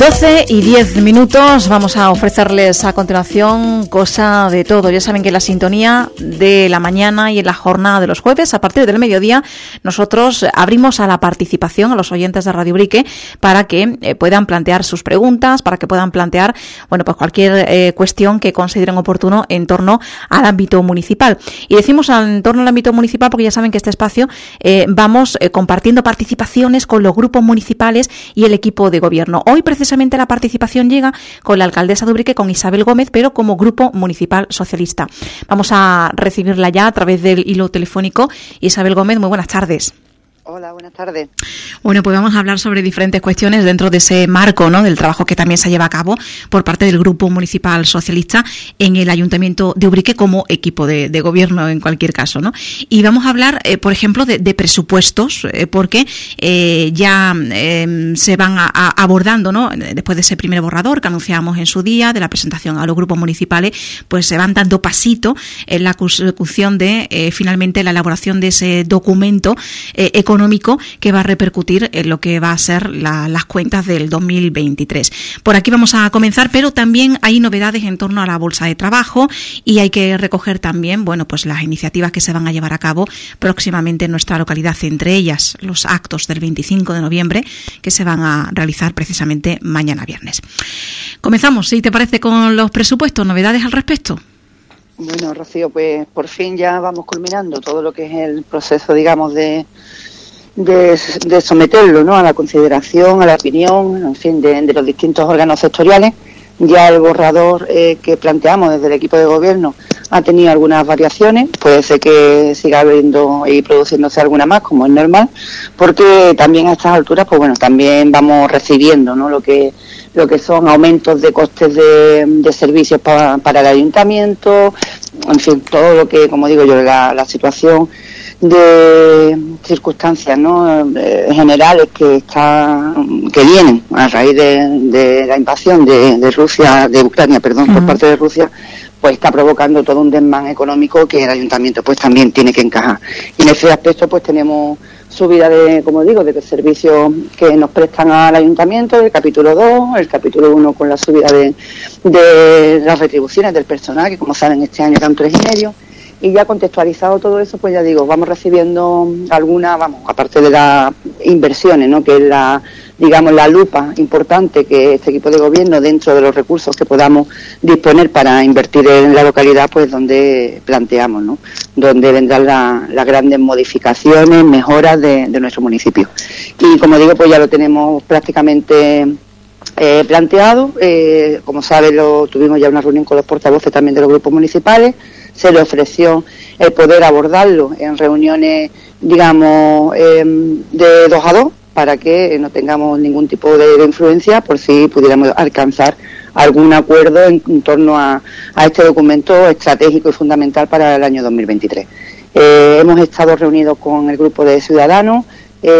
12:10. Vamos a ofrecerles a continuación cosa de todo. Ya saben que en la sintonía de la mañana y en la jornada de los jueves, a partir del mediodía, nosotros abrimos a la participación a los oyentes de Radio Ubrique para que puedan plantear sus preguntas, para que puedan plantear, bueno, pues cualquier cuestión que consideren oportuno en torno al ámbito municipal. Y decimos en torno al ámbito municipal porque ya saben que este espacio vamos compartiendo participaciones con los grupos municipales y el equipo de gobierno. Hoy precisamente la participación llega con la alcaldesa de Ubrique, con Isabel Gómez, pero como Grupo Municipal Socialista. Vamos a recibirla ya a través del hilo telefónico. Isabel Gómez, muy buenas tardes. Hola, buenas tardes. Bueno, pues vamos a hablar sobre diferentes cuestiones dentro de ese marco, ¿no?, del trabajo que también se lleva a cabo por parte del Grupo Municipal Socialista en el Ayuntamiento de Ubrique como equipo de gobierno en cualquier caso, ¿no? Y vamos a hablar, por ejemplo, de presupuestos, porque ya se van abordando, ¿no?, después de ese primer borrador que anunciamos en su día, de la presentación a los grupos municipales, pues se van dando pasito en la consecución de finalmente la elaboración de ese documento económico que va a repercutir en lo que va a ser las cuentas del 2023. Por aquí vamos a comenzar, pero también hay novedades en torno a la bolsa de trabajo y hay que recoger también, bueno, pues las iniciativas que se van a llevar a cabo próximamente en nuestra localidad, entre ellas los actos del 25 de noviembre que se van a realizar precisamente mañana viernes. Comenzamos, si te parece, con los presupuestos. ¿Novedades al respecto? Bueno, Rocío, pues por fin ya vamos culminando todo lo que es el proceso, digamos, de someterlo, ¿no?, a la consideración, a la opinión, en fin, de los distintos órganos sectoriales. Ya el borrador que planteamos desde el equipo de gobierno ha tenido algunas variaciones, puede ser que siga habiendo y produciéndose alguna más, como es normal, porque también a estas alturas, pues bueno, también vamos recibiendo, ¿no?, lo que son aumentos de costes de servicios para el ayuntamiento, en fin, todo lo que, como digo yo, la situación de circunstancias, ¿no?, generales que vienen a raíz de la invasión de Ucrania, por parte de Rusia, pues está provocando todo un desmán económico que el ayuntamiento pues también tiene que encajar. Y en ese aspecto pues tenemos subida de servicios que nos prestan al ayuntamiento, el capítulo 2, el capítulo 1 con la subida de las retribuciones del personal, que como saben este año eran 3,5. Y ya contextualizado todo eso, pues ya digo, vamos recibiendo algunas, aparte de las inversiones, ¿no?, que es la lupa importante que este equipo de gobierno, dentro de los recursos que podamos disponer para invertir en la localidad, pues donde planteamos, ¿no?, donde vendrán las grandes modificaciones, mejoras de nuestro municipio. Y como digo, pues ya lo tenemos prácticamente planteado. Como sabe, tuvimos ya una reunión con los portavoces también de los grupos municipales. Se le ofreció el poder abordarlo en reuniones, digamos, de 2 a 2, para que no tengamos ningún tipo de influencia, por si pudiéramos alcanzar algún acuerdo en torno a este documento estratégico y fundamental para el año 2023. Hemos estado reunidos con el grupo de Ciudadanos.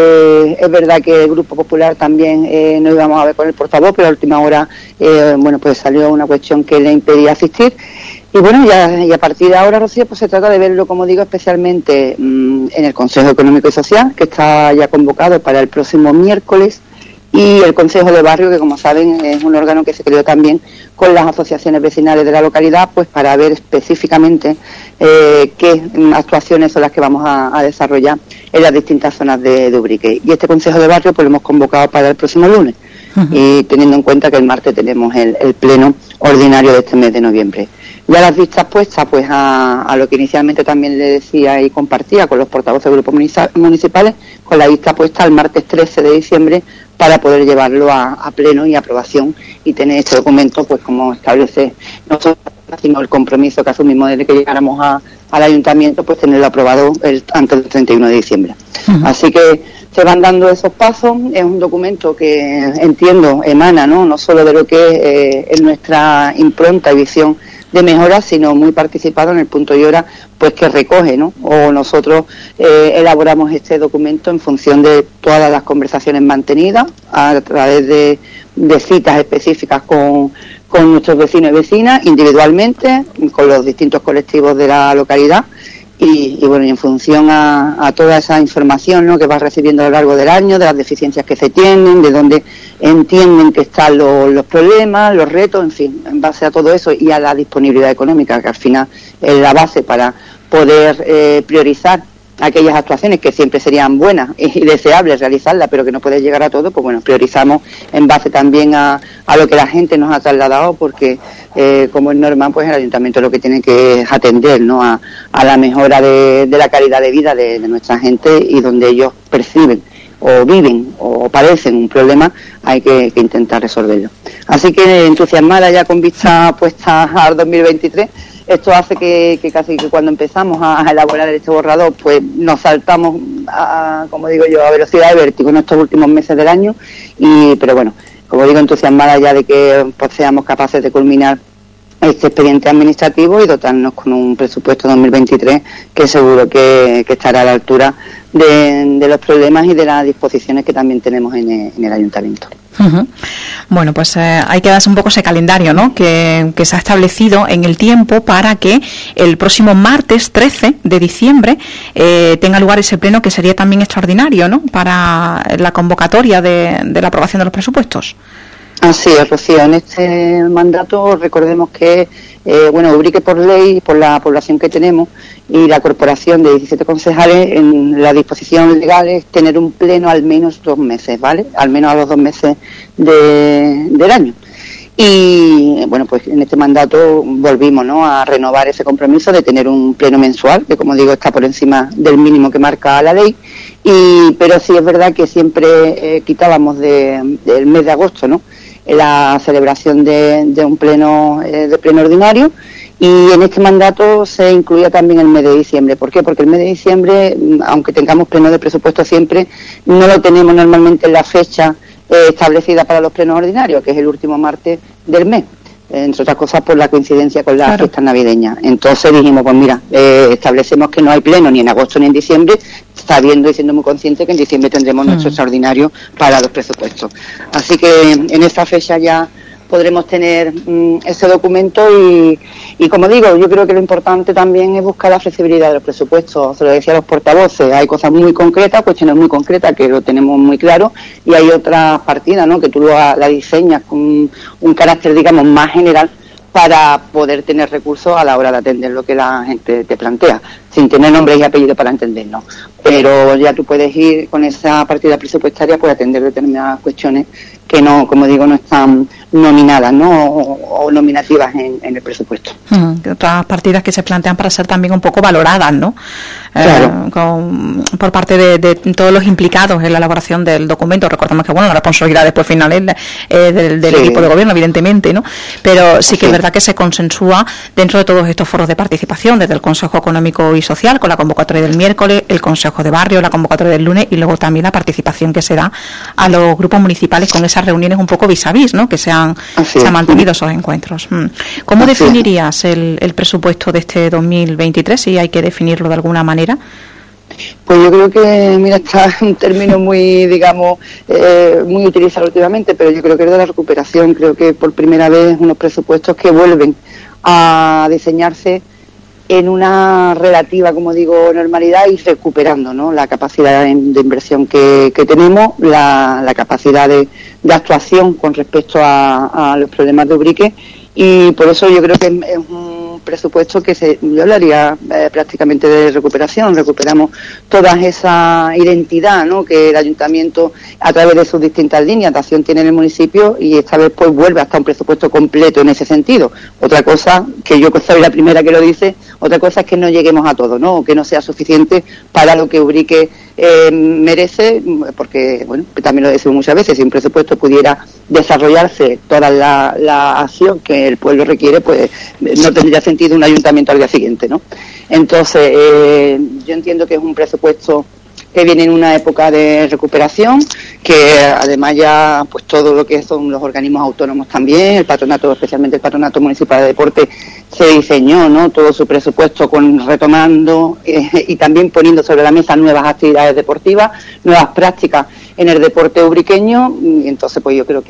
Es verdad que el Grupo Popular también no íbamos a ver con el portavoz, pero a última hora pues salió una cuestión que le impedía asistir. Y bueno, y a partir de ahora, Rocío, pues se trata de verlo, como digo, especialmente en el Consejo Económico y Social, que está ya convocado para el próximo miércoles, y el Consejo de Barrio, que como saben es un órgano que se creó también con las asociaciones vecinales de la localidad, pues para ver específicamente qué actuaciones son las que vamos a desarrollar en las distintas zonas de Ubrique. Y este Consejo de Barrio pues lo hemos convocado para el próximo lunes, y teniendo en cuenta que el martes tenemos el pleno ordinario de este mes de noviembre. Ya las vistas puestas pues a lo que inicialmente también le decía y compartía con los portavoces de grupos municipales, con la vista puesta al martes 13 de diciembre para poder llevarlo a pleno y aprobación y tener este documento, pues como establece no solo sino el compromiso que asumimos desde que llegáramos al ayuntamiento, pues tenerlo aprobado antes del 31 de diciembre. Así que se van dando esos pasos. Es un documento que entiendo emana no solo de lo que es nuestra impronta y visión de mejora, sino muy participado en el punto y hora pues que recoge, ¿no? O nosotros elaboramos este documento en función de todas las conversaciones mantenidas a través de citas específicas con nuestros vecinos y vecinas, individualmente, con los distintos colectivos de la localidad, Y bueno, y en función a toda esa información, ¿no?, que vas recibiendo a lo largo del año, de las deficiencias que se tienen, de dónde entienden que están los problemas, los retos, en fin, en base a todo eso y a la disponibilidad económica, que al final es la base para poder priorizar aquellas actuaciones que siempre serían buenas y deseables realizarlas, pero que no puedes llegar a todo, pues bueno, priorizamos en base también a lo que la gente nos ha trasladado, porque como es normal, pues el ayuntamiento lo que tiene que es atender, ¿no?, a la mejora de la calidad de vida de nuestra gente, y donde ellos perciben o viven o padecen un problema, hay que intentar resolverlo. Así que entusiasmada ya con vista puesta al 2023. Esto hace que casi que cuando empezamos a elaborar este borrador, pues nos saltamos, como digo yo, a velocidad de vértigo en estos últimos meses del año. Pero bueno, como digo, entusiasmada ya de que pues seamos capaces de culminar este expediente administrativo y dotarnos con un presupuesto 2023 que seguro que estará a la altura de los problemas y de las disposiciones que también tenemos en el ayuntamiento. Uh-huh. Bueno, pues hay que darse un poco ese calendario, ¿no?, que se ha establecido en el tiempo para que el próximo martes 13 de diciembre tenga lugar ese pleno, que sería también extraordinario, ¿no?, para la convocatoria de la aprobación de los presupuestos. Así es, Rocío. En este mandato recordemos que Ubrique, por ley, por la población que tenemos y la corporación de 17 concejales, en la disposición legal es tener un pleno al menos 2 meses, ¿vale? Al menos a los 2 meses del año. Y bueno, pues en este mandato volvimos, ¿no?, a renovar ese compromiso de tener un pleno mensual, que como digo está por encima del mínimo que marca la ley, pero sí es verdad que siempre quitábamos del mes de agosto, ¿no?, la celebración de un pleno ordinario, y en este mandato se incluía también el mes de diciembre. ¿Por qué? Porque el mes de diciembre, aunque tengamos pleno de presupuesto siempre, no lo tenemos normalmente en la fecha establecida para los plenos ordinarios, que es el último martes del mes, entre otras cosas por la coincidencia con las fiestas navideñas. Entonces dijimos, pues mira, establecemos que no hay pleno ni en agosto ni en diciembre, sabiendo y siendo muy consciente que en diciembre tendremos nuestro extraordinario para los presupuestos. Así que en esa fecha ya podremos tener ese documento y como digo, yo creo que lo importante también es buscar la flexibilidad de los presupuestos. Se lo decía a los portavoces, hay cosas muy concretas, cuestiones muy concretas que lo tenemos muy claro, y hay otras partidas, ¿no?, que tú la diseñas con un carácter, digamos, más general, para poder tener recursos a la hora de atender lo que la gente te plantea, sin tener nombres y apellidos para entendernos. Pero ya tú puedes ir con esa partida presupuestaria, pues atender determinadas cuestiones que no, como digo, no están nominadas, ¿no?, o nominativas en el presupuesto. Otras partidas que se plantean para ser también un poco valoradas, ¿no? Claro. Por parte de todos los implicados en la elaboración del documento. Recordemos que, bueno, la responsabilidad después final es del equipo de gobierno, evidentemente, ¿no? Pero sí que es verdad que se consensúa dentro de todos estos foros de participación, desde el Consejo Económico y Social, con la convocatoria del miércoles, el Consejo de Barrio, la convocatoria del lunes, y luego también la participación que se da a los grupos municipales con esas reuniones un poco vis a vis, ¿no?, que se han mantenido esos encuentros. ¿Cómo definirías el presupuesto de este 2023, si hay que definirlo de alguna manera? Pues yo creo que, mira, está un término muy, digamos, muy utilizado últimamente, pero yo creo que es de la recuperación. Creo que por primera vez unos presupuestos que vuelven a diseñarse en una relativa, como digo, normalidad, y recuperando, ¿no?, la capacidad de inversión que tenemos, la capacidad de actuación con respecto a los problemas de Ubrique, y por eso yo creo que es un presupuesto que yo hablaría prácticamente de recuperación. Recuperamos toda esa identidad, ¿no?, que el ayuntamiento, a través de sus distintas líneas de acción, tiene en el municipio, y esta vez pues vuelve hasta un presupuesto completo en ese sentido. Otra cosa, que yo soy la primera que lo dice, otra cosa es que no lleguemos a todo, ¿no?, o que no sea suficiente para lo que Ubrique merece, porque, bueno, también lo decimos muchas veces, si un presupuesto pudiera desarrollarse toda la acción que el pueblo requiere, pues no tendría sentido un ayuntamiento al día siguiente, ¿no? Entonces, yo entiendo que es un presupuesto que viene en una época de recuperación, que además ya pues todo lo que son los organismos autónomos también, el patronato, especialmente el Patronato Municipal de Deporte, se diseñó, ¿no?, todo su presupuesto retomando y también poniendo sobre la mesa nuevas actividades deportivas, nuevas prácticas en el deporte ubriqueño, y entonces pues yo creo que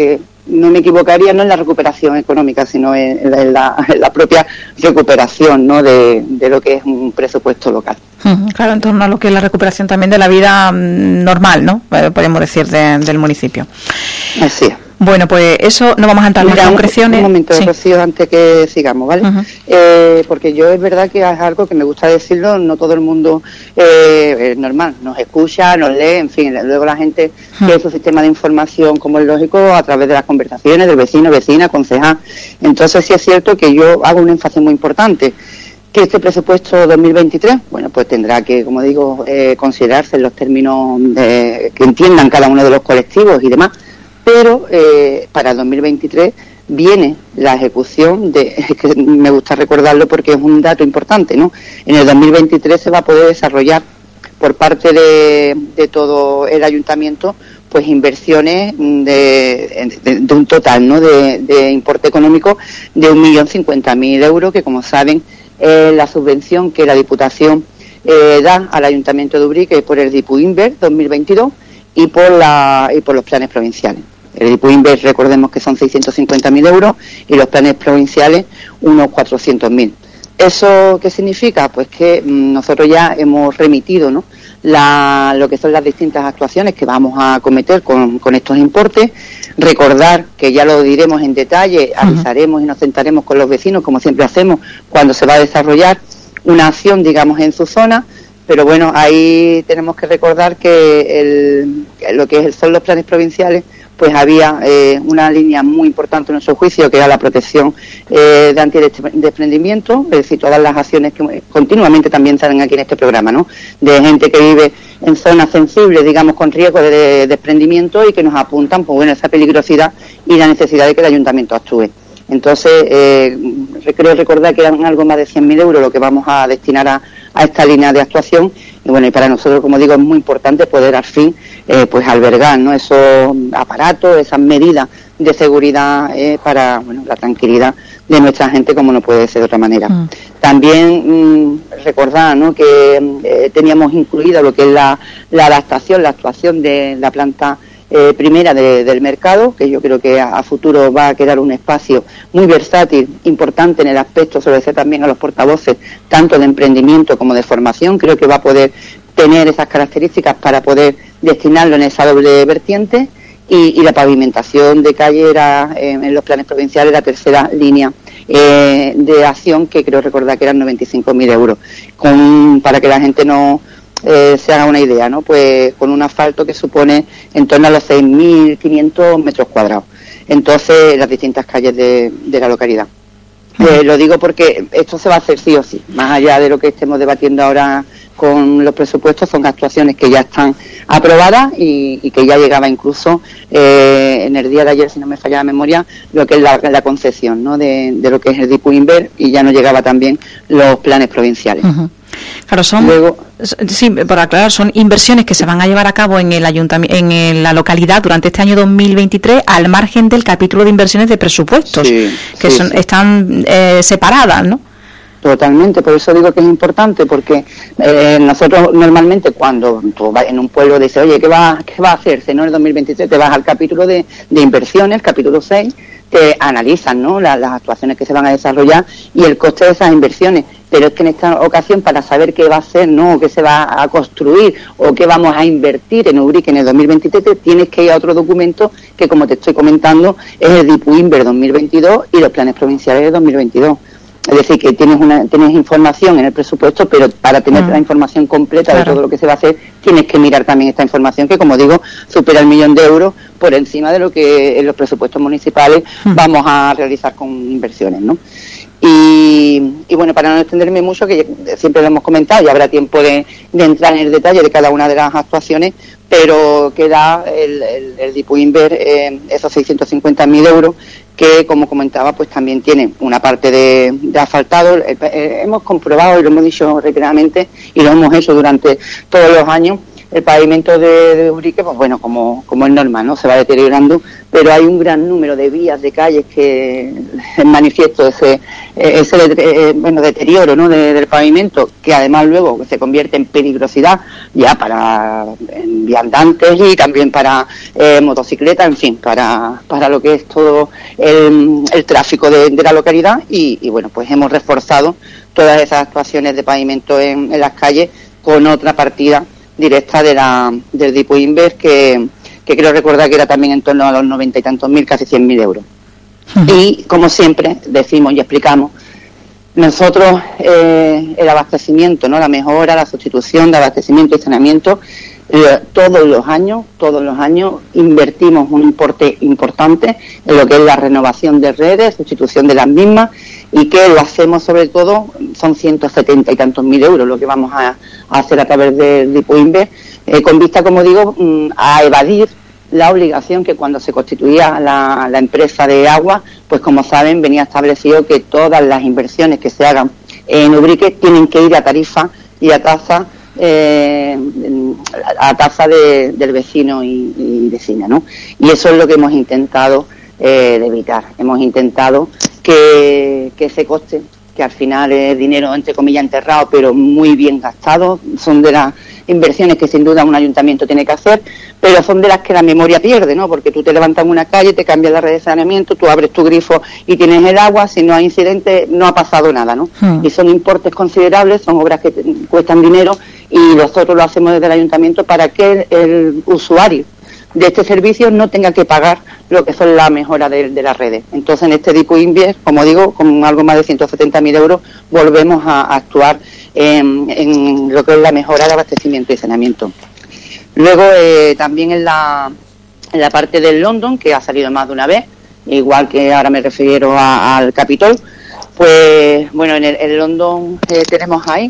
no me equivocaría, no en la recuperación económica, sino en la propia recuperación, ¿no?, de lo que es un presupuesto local. Claro, en torno a lo que es la recuperación también de la vida normal, ¿no?, podemos decir, del municipio. Así es. Bueno, pues eso, no vamos a entrar en las concreciones. Un momento, sí, Rocío, antes que sigamos, ¿vale? Porque yo es verdad que es algo que me gusta decirlo, no todo el mundo es normal, nos escucha, nos lee, en fin, luego la gente tiene su sistema de información, como es lógico, a través de las conversaciones del vecino, vecina, concejal. Entonces sí es cierto que yo hago un énfasis muy importante, que este presupuesto 2023, bueno, pues tendrá que, como digo, considerarse en los términos que entiendan cada uno de los colectivos y demás, pero para el 2023 viene la ejecución que me gusta recordarlo porque es un dato importante, ¿no? En el 2023 se va a poder desarrollar por parte de todo el ayuntamiento pues inversiones de un total, ¿no?, de importe económico de 1.050.000 euros, que como saben es la subvención que la Diputación da al Ayuntamiento de Ubrique por el DIPU-INVER 2022 y por los planes provinciales. El DIPU-INVER, recordemos que son 650.000 euros y los planes provinciales unos 400.000. ¿Eso qué significa? Pues que nosotros ya hemos remitido, ¿no?, lo que son las distintas actuaciones que vamos a acometer con estos importes. Recordar que ya lo diremos en detalle, avisaremos y nos sentaremos con los vecinos, como siempre hacemos, cuando se va a desarrollar una acción, digamos, en su zona. Pero bueno, ahí tenemos que recordar que lo que son los planes provinciales, pues había una línea muy importante en nuestro juicio, que era la protección de antidesprendimiento, es decir, todas las acciones que continuamente también salen aquí en este programa, ¿no?, de gente que vive en zonas sensibles, digamos, con riesgo de desprendimiento y que nos apuntan, pues bueno, esa peligrosidad y la necesidad de que el ayuntamiento actúe. Entonces, creo recordar que eran algo más de 100.000 euros lo que vamos a destinar a esta línea de actuación. Y bueno, y para nosotros, como digo, es muy importante poder al fin pues albergar, ¿no?, esos aparatos, esas medidas de seguridad para, bueno, la tranquilidad de nuestra gente, como no puede ser de otra manera. También recordar, ¿no?, que teníamos incluido lo que es la adaptación, la actuación de la planta primera del mercado, que yo creo que a futuro va a quedar un espacio muy versátil, importante en el aspecto, sobre todo también a los portavoces, tanto de emprendimiento como de formación. Creo que va a poder tener esas características para poder destinarlo en esa doble vertiente, y la pavimentación de calle era en los planes provinciales la tercera línea de acción, que creo recordar que eran 95.000 euros, para que la gente no se haga una idea, ¿no?, pues con un asfalto que supone en torno a los 6.500 metros cuadrados. Entonces, las distintas calles de la localidad. Lo digo porque esto se va a hacer sí o sí, más allá de lo que estemos debatiendo ahora con los presupuestos. Son actuaciones que ya están aprobadas y que ya llegaba incluso en el día de ayer, si no me falla la memoria, lo que es la concesión, ¿no?, de lo que es el DIPU-INVER, y ya no llegaba también los planes provinciales. Claro, sí, por aclarar, son inversiones que se van a llevar a cabo en el en la localidad durante este año 2023, al margen del capítulo de inversiones de presupuestos, están separadas, ¿no? Totalmente, por eso digo que es importante, porque nosotros normalmente cuando tú vas en un pueblo dices, oye, ¿qué va a hacerse, no, en el 2023? Te vas al capítulo de inversiones, capítulo 6, te analizan, ¿no?, las actuaciones que se van a desarrollar y el coste de esas inversiones. Pero es que en esta ocasión, para saber qué va a ser, ¿no?, o qué se va a construir o qué vamos a invertir en Ubrique en el 2023, tienes que ir a otro documento que, como te estoy comentando, es el DIPU-INVER 2022 y los planes provinciales de 2022. Es decir, que tienes información en el presupuesto, pero para tener la información completa de todo lo que se va a hacer, tienes que mirar también esta información, que, como digo, supera el 1.000.000 de euros por encima de lo que en los presupuestos municipales vamos a realizar con inversiones, ¿no? Y bueno, para no extenderme mucho, que siempre lo hemos comentado, y habrá tiempo de entrar en el detalle de cada una de las actuaciones, pero queda el DIPU-INVER, esos 650.000 euros, que, como comentaba, pues también tiene una parte de asfaltado. Hemos comprobado, y lo hemos dicho reiteradamente, y lo hemos hecho durante todos los años, el pavimento de Ubrique, pues bueno, como es normal, ¿no? Se va deteriorando, pero hay un gran número de vías, de calles que manifiesto ese deterioro, ¿no? del pavimento, que además luego se convierte en peligrosidad ya para viandantes y también para motocicletas, en fin, para lo que es todo el tráfico de la localidad y bueno, pues hemos reforzado todas esas actuaciones de pavimento en las calles con otra partida directa del Dipuinves que creo recordar que era también en torno a los 90 y tantos mil, casi 100.000 euros. Y como siempre decimos y explicamos, nosotros el abastecimiento, ¿no? La mejora, la sustitución de abastecimiento y saneamiento, todos los años invertimos un importe importante en lo que es la renovación de redes, sustitución de las mismas, y que lo hacemos sobre todo, son 170 y tantos mil euros lo que vamos a hacer a través del Dipuinves, con vista, como digo, a evadir la obligación que cuando se constituía la empresa de agua, pues como saben, venía establecido que todas las inversiones que se hagan en Ubrique tienen que ir a tarifa y a tasa del vecino y vecina, ¿no? Y eso es lo que hemos intentado de evitar. Hemos intentado que ese coste, que al final es dinero entre comillas enterrado, pero muy bien gastado, son de las inversiones que sin duda un ayuntamiento tiene que hacer, pero son de las que la memoria pierde, ¿no? Porque tú te levantas en una calle, te cambias la red de saneamiento, tú abres tu grifo y tienes el agua, si no hay incidente no ha pasado nada, ¿no? Y son importes considerables, son obras que cuestan dinero y nosotros lo hacemos desde el ayuntamiento para que el usuario de este servicio no tenga que pagar lo que son la mejora de las redes. Entonces, en este Dipuinves, como digo, con algo más de 170.000 euros, volvemos a actuar en lo que es la mejora de abastecimiento y saneamiento. Luego, también en la parte del London, que ha salido más de una vez, igual que ahora me refiero al Capitol, pues bueno, en el London tenemos ahí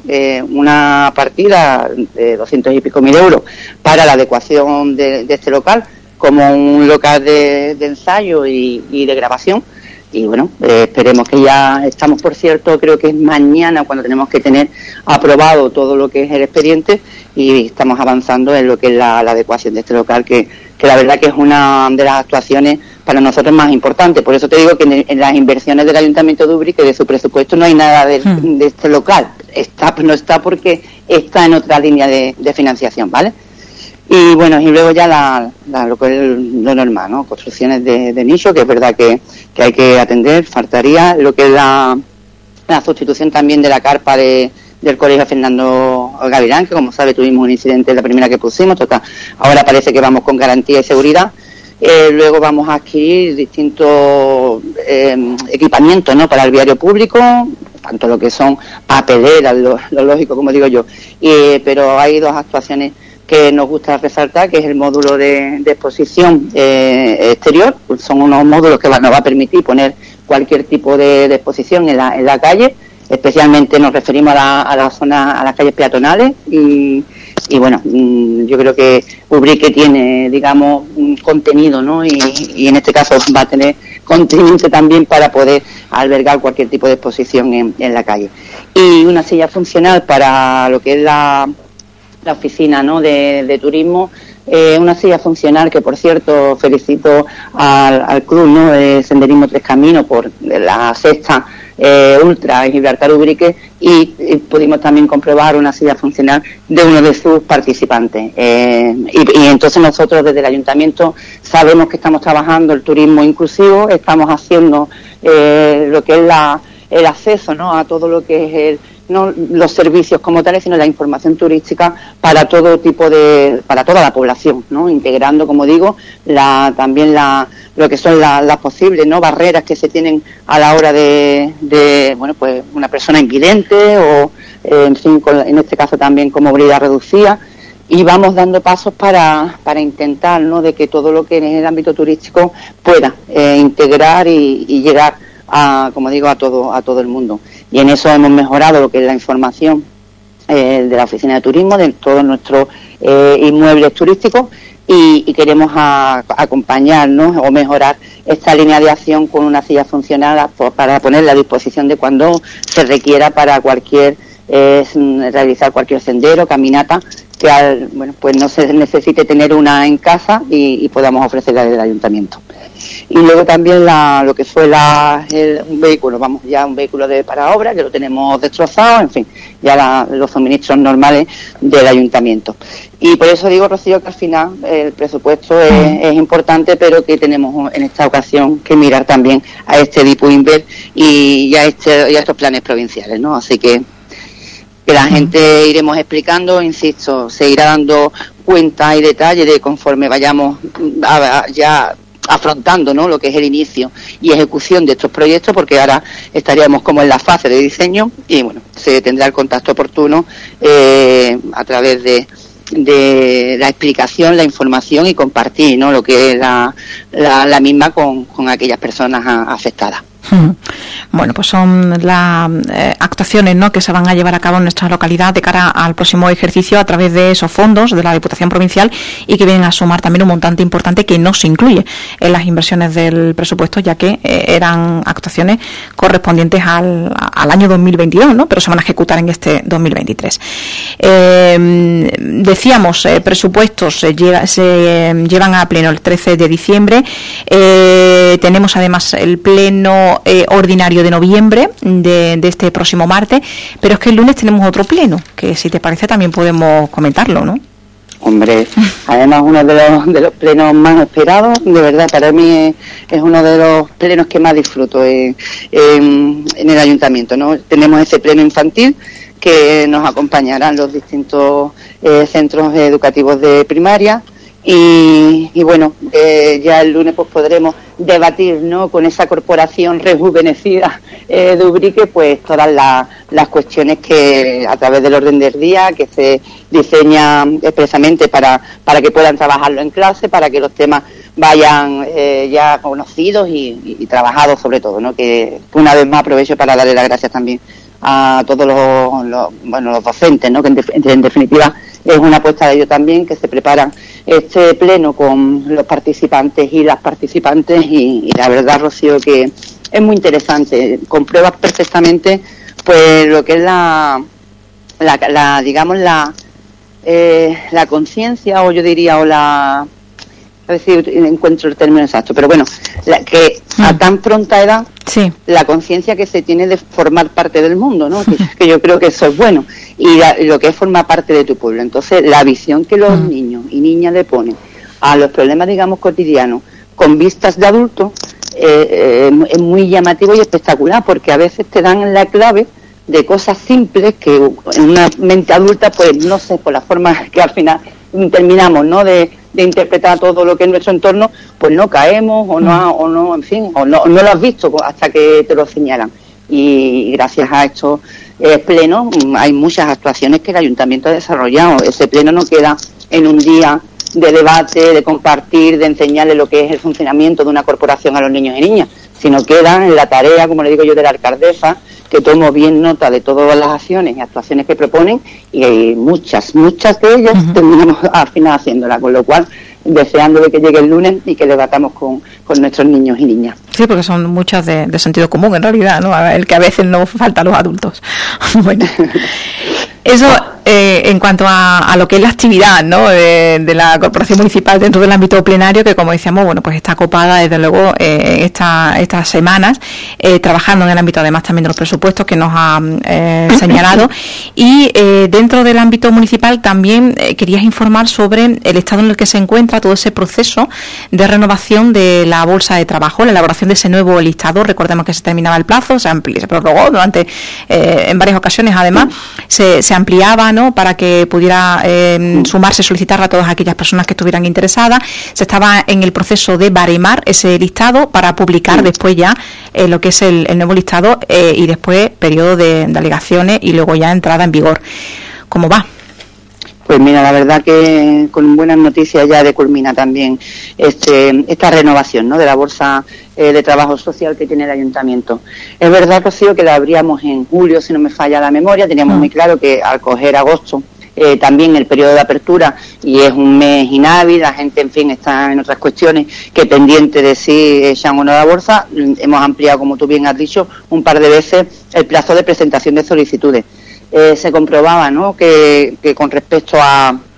una partida de 200 y pico mil euros para la adecuación de este local como un local de ensayo y de grabación. Y bueno, esperemos que ya estamos, por cierto, creo que es mañana cuando tenemos que tener aprobado todo lo que es el expediente y estamos avanzando en lo que es la adecuación de este local, que la verdad que es una de las actuaciones para nosotros más importantes. Por eso te digo que en las inversiones del Ayuntamiento de Ubrique, de su presupuesto, no hay nada de este local. No está porque está en otra línea de financiación, ¿vale? Y bueno, y luego ya lo que es lo normal, ¿no? Construcciones de nicho, que es verdad que hay que atender, faltaría lo que es la sustitución también de la carpa del Colegio Fernando Gavilán, que como sabe tuvimos un incidente la primera que pusimos, total, ahora parece que vamos con garantía y seguridad. Luego vamos a adquirir distintos equipamientos, ¿no? Para el viario público, tanto lo que son papeleras, lo lógico, como digo yo, pero hay dos actuaciones que nos gusta resaltar, que es el módulo de exposición exterior. Son unos módulos que nos va a permitir poner cualquier tipo de exposición en la calle, especialmente nos referimos a las calles peatonales y bueno, yo creo que Ubrique tiene, digamos, un contenido, ¿no? Y en este caso va a tener contenido también para poder albergar cualquier tipo de exposición en la calle. Y una silla funcional para lo que es la oficina, ¿no? de turismo, una silla funcional que, por cierto, felicito al club, ¿no? De Senderismo Tres Caminos por la sexta ultra en Gibraltar Ubrique y pudimos también comprobar una silla funcional de uno de sus participantes. Y entonces nosotros desde el ayuntamiento sabemos que estamos trabajando el turismo inclusivo, estamos haciendo lo que es el acceso, ¿no? A todo lo que es no los servicios como tales, sino la información turística para todo tipo para toda la población, ¿no? Integrando, como digo, también lo que son las posibles, ¿no? Barreras que se tienen a la hora de bueno, pues una persona invidente o, en fin, en este caso también con movilidad reducida. Y vamos dando pasos para intentar, ¿no? De que todo lo que en el ámbito turístico pueda integrar y llegar a, como digo, a todo el mundo. Y en eso hemos mejorado lo que es la información de la oficina de turismo, de todos nuestros inmuebles turísticos y queremos acompañarnos o mejorar esta línea de acción con una silla funcional para ponerla a disposición de cuando se requiera para realizar cualquier sendero, caminata pues no se necesite tener una en casa y podamos ofrecerla desde el ayuntamiento. Y luego también lo que fue un vehículo, un vehículo para obra, que lo tenemos destrozado, en fin, ya los suministros normales del ayuntamiento. Y por eso digo, Rocío, que al final el presupuesto es importante, pero que tenemos en esta ocasión que mirar también a este DIPU-INVER y a estos planes provinciales, ¿no? Así que la gente iremos explicando, insisto, se irá dando cuenta y detalle de conforme vayamos ya afrontando, ¿no?, lo que es el inicio y ejecución de estos proyectos, porque ahora estaríamos como en la fase de diseño y bueno, se tendrá el contacto oportuno a través de la explicación, la información y compartir, ¿no?, lo que es la misma con aquellas personas afectadas. Bueno, pues son las actuaciones, ¿no?, que se van a llevar a cabo en nuestra localidad de cara al próximo ejercicio a través de esos fondos de la Diputación Provincial y que vienen a sumar también un montante importante que no se incluye en las inversiones del presupuesto, ya que eran actuaciones correspondientes al año 2022, ¿no?, pero se van a ejecutar en este 2023. Decíamos, presupuestos se llevan a pleno el 13 de diciembre. Tenemos además el pleno ordinario de noviembre de este próximo martes, pero es que el lunes tenemos otro pleno, que si te parece también podemos comentarlo, ¿no? Hombre, además uno de los plenos más esperados, de verdad, para mí es uno de los plenos que más disfruto en el ayuntamiento, ¿no? Tenemos ese pleno infantil que nos acompañarán los distintos centros educativos de primaria. Y bueno, ya el lunes pues podremos debatir, ¿no?, con esa corporación rejuvenecida de Ubrique, pues todas las cuestiones que a través del orden del día, que se diseña expresamente para que puedan trabajarlo en clase, para que los temas vayan ya conocidos y trabajados sobre todo, ¿no? Que una vez más aprovecho para darle las gracias también a todos los docentes, ¿no?, que en definitiva es una apuesta de ellos también, que se preparan este pleno con los participantes y las participantes y la verdad, Rocío, que es muy interesante, compruebas perfectamente pues lo que es la conciencia, o yo diría, a ver si encuentro el término exacto, pero bueno, que a tan pronta edad, sí, la conciencia que se tiene de formar parte del mundo, ¿no? Que yo creo que eso es bueno, y lo que es formar parte de tu pueblo. Entonces, la visión que los niños y niñas le ponen a los problemas, digamos, cotidianos, con vistas de adultos, es muy llamativo y espectacular, porque a veces te dan la clave de cosas simples que en una mente adulta, pues no sé, por la forma que al final terminamos, ¿no?, de interpretar todo lo que es nuestro entorno, pues no caemos o no, en fin, o no lo has visto hasta que te lo señalan. Y gracias a estos plenos hay muchas actuaciones que el ayuntamiento ha desarrollado. Ese pleno no queda en un día de debate, de compartir, de enseñarle lo que es el funcionamiento de una corporación a los niños y niñas, sino queda en la tarea, como le digo yo, de la alcaldesa, que tomo bien nota de todas las acciones y actuaciones que proponen, y muchas de ellas terminamos al final haciéndola, con lo cual deseando de que llegue el lunes y que debatamos con nuestros niños y niñas. Sí, porque son muchas de sentido común en realidad, ¿no? El que a veces nos falta a los adultos. Bueno, eso en cuanto a lo que es la actividad, ¿no?, de la corporación municipal dentro del ámbito plenario, que como decíamos, bueno, pues está copada desde luego estas semanas, trabajando en el ámbito además también de los presupuestos que nos ha señalado, y dentro del ámbito municipal también querías informar sobre el estado en el que se encuentra todo ese proceso de renovación de la bolsa de trabajo, la elaboración de ese nuevo listado. Recordemos que se terminaba el plazo, se prorrogó durante en varias ocasiones, además se ampliaba, ¿no?, para que pudiera sumarse, solicitarla a todas aquellas personas que estuvieran interesadas. Se estaba en el proceso de baremar ese listado para publicar después ya lo que es el nuevo listado y después periodo de alegaciones y luego ya entrada en vigor. ¿Cómo va? Pues mira, la verdad que con buenas noticias ya culmina también esta renovación, ¿no?, de la bolsa de trabajo social que tiene el ayuntamiento. Es verdad, Rocío, que la abríamos en julio, si no me falla la memoria. Teníamos muy claro que al coger agosto, también el periodo de apertura, y es un mes inhábil, la gente, en fin, está en otras cuestiones que pendiente de si echan o no la bolsa. Hemos ampliado, como tú bien has dicho, un par de veces el plazo de presentación de solicitudes. Se comprobaba, ¿no?, que con respecto a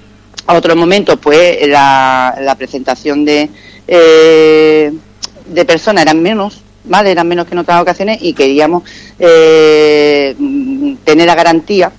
A otros momentos, pues, la presentación de personas eran menos, ¿vale? Eran menos que en otras ocasiones y queríamos tener la garantía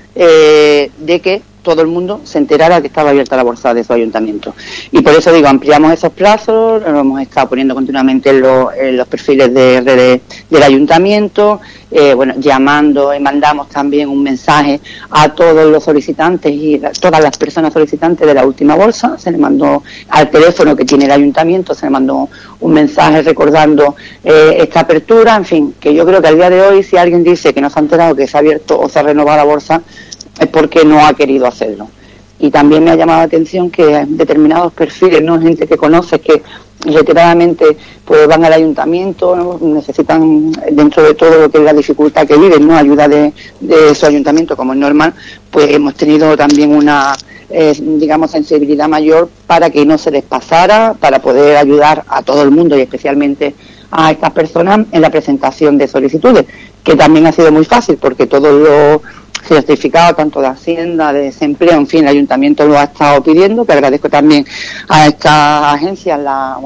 de que todo el mundo se enterara que estaba abierta la bolsa de su ayuntamiento. Y por eso digo, ampliamos esos plazos, lo hemos estado poniendo continuamente en los perfiles de redes del ayuntamiento, llamando y mandamos también un mensaje a todos los solicitantes y todas las personas solicitantes de la última bolsa. Se le mandó al teléfono que tiene el ayuntamiento, se le mandó un mensaje recordando esta apertura, en fin, que yo creo que al día de hoy, si alguien dice que no se ha enterado que se ha abierto o se ha renovado la bolsa, es porque no ha querido hacerlo. Y también me ha llamado la atención que determinados perfiles, ¿no? Gente que conoce, que reiteradamente pues van al ayuntamiento, ¿no? Necesitan, dentro de todo lo que es la dificultad que viven, ¿no? Ayuda de su ayuntamiento, como es normal, pues hemos tenido también una sensibilidad mayor para que no se les pasara, para poder ayudar a todo el mundo y especialmente a estas personas en la presentación de solicitudes, que también ha sido muy fácil porque todos los certificados, tanto de Hacienda, de desempleo, en fin, el ayuntamiento lo ha estado pidiendo, que agradezco también a estas agencias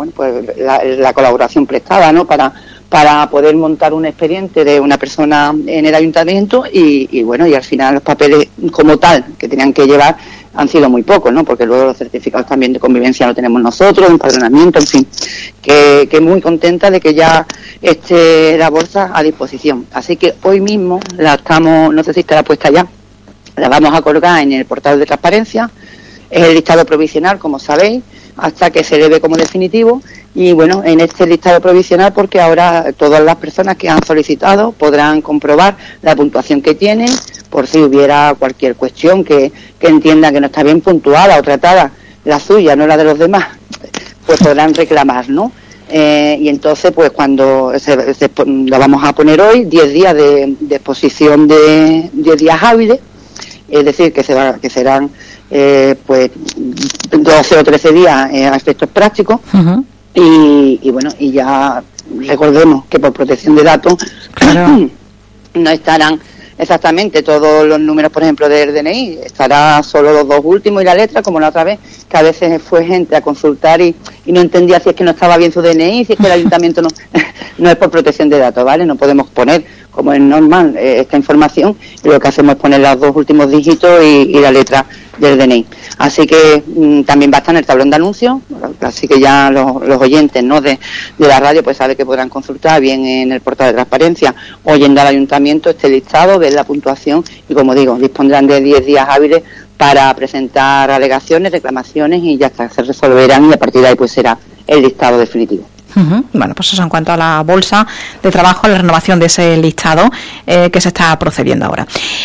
la colaboración prestada, ¿no? Para poder montar un expediente de una persona en el ayuntamiento y al final los papeles como tal que tenían que llevar han sido muy pocos, ¿no? Porque luego los certificados también de convivencia lo tenemos nosotros, de empadronamiento, en fin, que muy contenta de que ya esté la bolsa a disposición. Así que hoy mismo la estamos, no sé si estará puesta ya, la vamos a colgar en el portal de transparencia. Es el listado provisional, como sabéis, hasta que se le ve como definitivo. Y bueno, en este listado provisional, porque ahora todas las personas que han solicitado podrán comprobar la puntuación que tienen, por si hubiera cualquier cuestión que entiendan que no está bien puntuada o tratada, la suya, no la de los demás, pues podrán reclamar, ¿no? Y entonces, pues cuando lo vamos a poner hoy, 10 días de exposición de 10 días hábiles, es decir, que serán 12 o 13 días a efectos prácticos. Uh-huh. Y ya recordemos que por protección de datos, claro, no estarán exactamente todos los números, por ejemplo, del DNI, estará solo los dos últimos y la letra, como la otra vez, que a veces fue gente a consultar y no entendía si es que no estaba bien su DNI, si es que el ayuntamiento no es por protección de datos, ¿vale? No podemos poner, como es normal, esta información, y lo que hacemos es poner los dos últimos dígitos y la letra del DNI. Así que también va a estar en el tablón de anuncios, así que ya los oyentes, ¿no?, de la radio pues saben que podrán consultar bien en el portal de transparencia o yendo al ayuntamiento este listado, ver la puntuación y, como digo, dispondrán de 10 días hábiles para presentar alegaciones, reclamaciones y ya está, se resolverán y a partir de ahí pues será el listado definitivo. Uh-huh. Bueno, pues eso en cuanto a la bolsa de trabajo, la renovación de ese listado que se está procediendo ahora.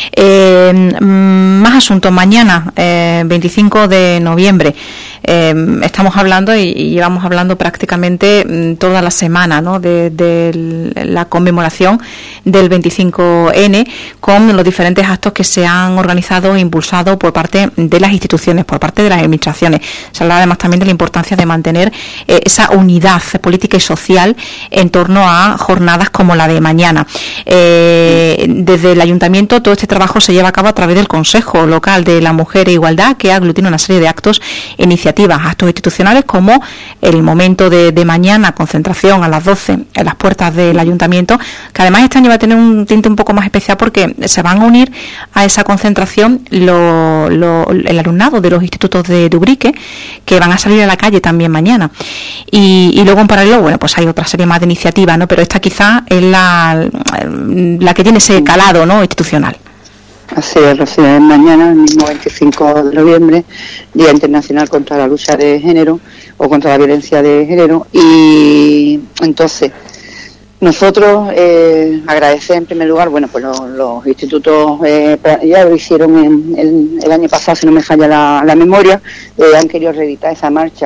Más asuntos. Mañana, 25 de noviembre, estamos hablando y llevamos hablando prácticamente toda la semana, ¿no?, de la conmemoración del 25N con los diferentes actos que se han organizado e impulsado por parte de las instituciones, por parte de las administraciones. Se habla además también de la importancia de mantener esa unidad política y social en torno a jornadas como la de mañana. Desde el ayuntamiento todo este trabajo se lleva a cabo a través del Consejo Local de la Mujer e Igualdad, que aglutina una serie de actos e iniciativas, actos institucionales como el momento de mañana, concentración a las 12 en las puertas del ayuntamiento, que además este año va a tener un tinte un poco más especial porque se van a unir a esa concentración el alumnado de los institutos de Ubrique, que van a salir a la calle también mañana. Y luego en paralelo, bueno, pues hay otra serie más de iniciativas, ¿no? Pero esta quizá es la que tiene ese calado, ¿no?, institucional. Así es, Rocío, es mañana, el mismo 25 de noviembre, Día Internacional contra la Lucha de Género o contra la Violencia de Género. Y entonces, nosotros agradecer en primer lugar, bueno, pues los institutos ya lo hicieron el año pasado, si no me falla la memoria, han querido reeditar esa marcha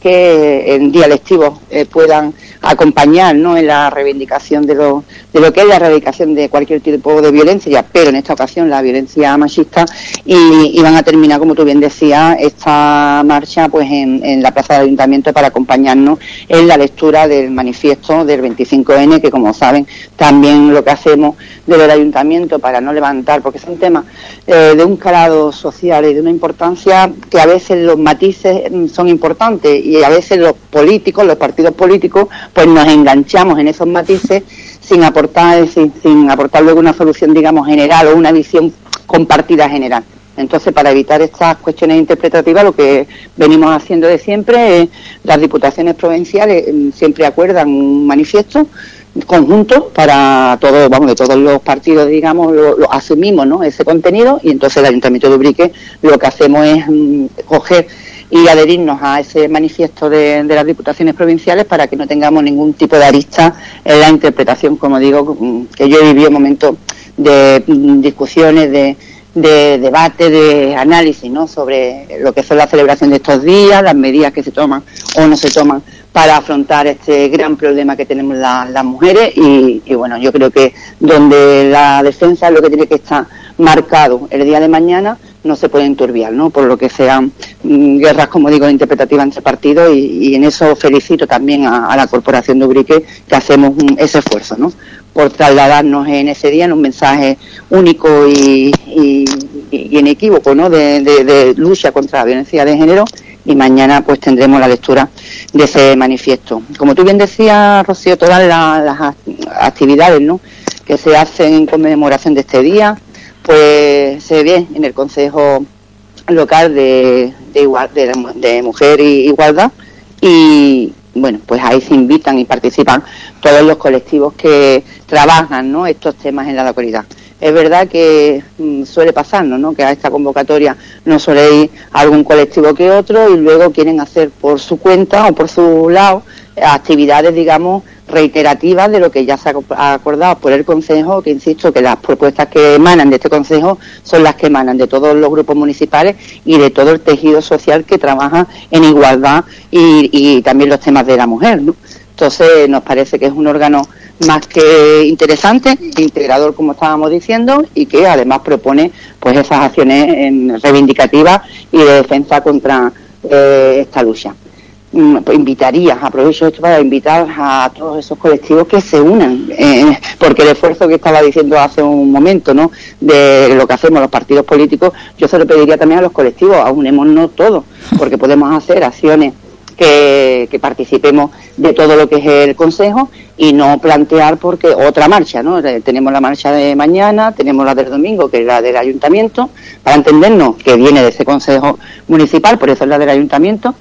que en días lectivos puedan acompañar, ¿no?, en la reivindicación de lo que es la erradicación de cualquier tipo de violencia, pero en esta ocasión la violencia machista, y van a terminar, como tú bien decías, esta marcha pues en la plaza del Ayuntamiento para acompañarnos en la lectura del manifiesto del 25N, que como saben también lo que hacemos desde el Ayuntamiento para no levantar, porque son temas de un calado social y de una importancia que a veces los matices son importantes, y a veces los políticos, los partidos políticos, pues nos enganchamos en esos matices sin aportar luego una solución, digamos, general o una visión compartida general. Entonces, para evitar estas cuestiones interpretativas, lo que venimos haciendo de siempre es las diputaciones provinciales siempre acuerdan un manifiesto conjunto para todos, de todos los partidos, digamos, lo asumimos, ¿no?, ese contenido, y entonces el Ayuntamiento de Ubrique lo que hacemos es coger y adherirnos a ese manifiesto de las diputaciones provinciales para que no tengamos ningún tipo de arista en la interpretación, como digo, que yo he vivido momentos de discusiones, de debate, de análisis, ¿no?, sobre lo que son la celebración de estos días, las medidas que se toman o no se toman para afrontar este gran problema que tenemos las mujeres, y bueno, yo creo que donde la defensa es lo que tiene que estar marcado el día de mañana, no se puede enturbiar, ¿no?, por lo que sean guerras, como digo, interpretativas entre partidos, y en eso felicito también a la Corporación de Ubrique, que hacemos ese esfuerzo, ¿no?, por trasladarnos en ese día en un mensaje único y inequívoco, ¿no?, de lucha contra la violencia de género, y mañana pues tendremos la lectura de ese manifiesto. Como tú bien decías, Rocío, todas las actividades, ¿no?, que se hacen en conmemoración de este día, pues se ve en el Consejo Local de Mujer y Igualdad, y bueno, pues ahí se invitan y participan todos los colectivos que trabajan, ¿no?, estos temas en la localidad. Es verdad que suele pasarnos, ¿no?, que a esta convocatoria no suele ir algún colectivo que otro, y luego quieren hacer por su cuenta o por su lado actividades, digamos, reiterativas de lo que ya se ha acordado por el Consejo, que insisto que las propuestas que emanan de este Consejo son las que emanan de todos los grupos municipales y de todo el tejido social que trabaja en igualdad y también los temas de la mujer, ¿no? Entonces nos parece que es un órgano más que interesante, integrador, como estábamos diciendo, y que además propone pues esas acciones reivindicativas y de defensa contra esta lucha. Pues aprovecho esto para invitar a todos esos colectivos que se unan, porque el esfuerzo que estaba diciendo hace un momento, ¿no?, de lo que hacemos los partidos políticos, yo se lo pediría también a los colectivos, aunémonos todos, porque podemos hacer acciones que participemos de todo lo que es el Consejo y no plantear porque otra marcha, ¿no? Tenemos la marcha de mañana, tenemos la del domingo, que es la del Ayuntamiento, para entendernos, que viene de ese Consejo Municipal, por eso es la del Ayuntamiento.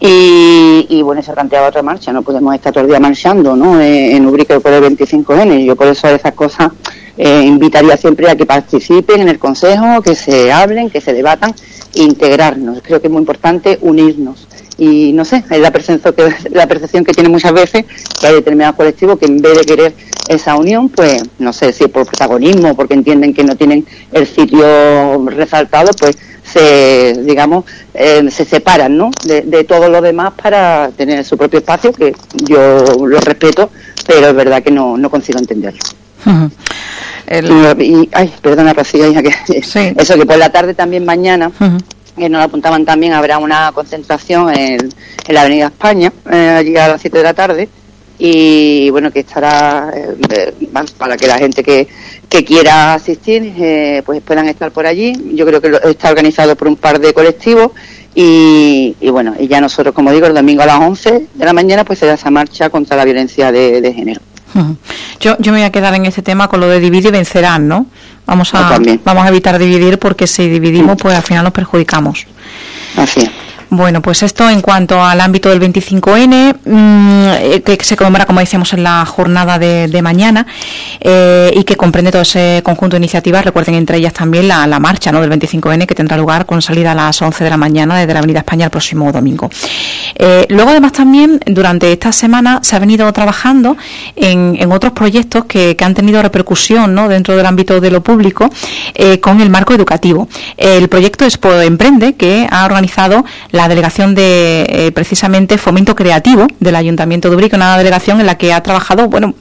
Y bueno, se planteaba otra marcha, no podemos estar todo el día marchando, ¿no?, en Ubrique por el 25N. Yo por eso a esas cosas invitaría siempre a que participen en el Consejo, que se hablen, que se debatan, integrarnos. Creo que es muy importante unirnos. Y no sé, es la percepción que tienen muchas veces, que hay determinados colectivos que en vez de querer esa unión, pues no sé si por protagonismo, porque entienden que no tienen el sitio resaltado, pues se separan, ¿no?, de todo lo demás para tener su propio espacio, que yo lo respeto, pero es verdad que no consigo entenderlo. Uh-huh. Perdona, Rocío, hija, que sí. Eso, que por la tarde también mañana, uh-huh, que nos apuntaban también, habrá una concentración en la Avenida España, allí a las 7 de la tarde, y bueno, que estará para que la gente que quiera asistir pues puedan estar por allí. Yo creo que está organizado por un par de colectivos y bueno, y ya nosotros, como digo, el domingo a las 11 de la mañana pues será esa marcha contra la violencia de género. Uh-huh. Yo me voy a quedar en este tema con lo de divide y vencerán, ¿no? Vamos a evitar dividir, porque si dividimos pues al final nos perjudicamos. Así es. Bueno, pues esto en cuanto al ámbito del 25N, que se conmemora, como decíamos, en la jornada de mañana, y que comprende todo ese conjunto de iniciativas. Recuerden, entre ellas también la marcha, ¿no?, del 25N, que tendrá lugar con salida a las 11 de la mañana desde la Avenida España el próximo domingo. Luego, además, también durante esta semana se ha venido trabajando en otros proyectos que han tenido repercusión, ¿no?, dentro del ámbito de lo público, con el marco educativo. El proyecto Expo Emprende, que ha organizado la delegación de precisamente Fomento Creativo del Ayuntamiento de Ubrique, una delegación en la que ha trabajado, bueno,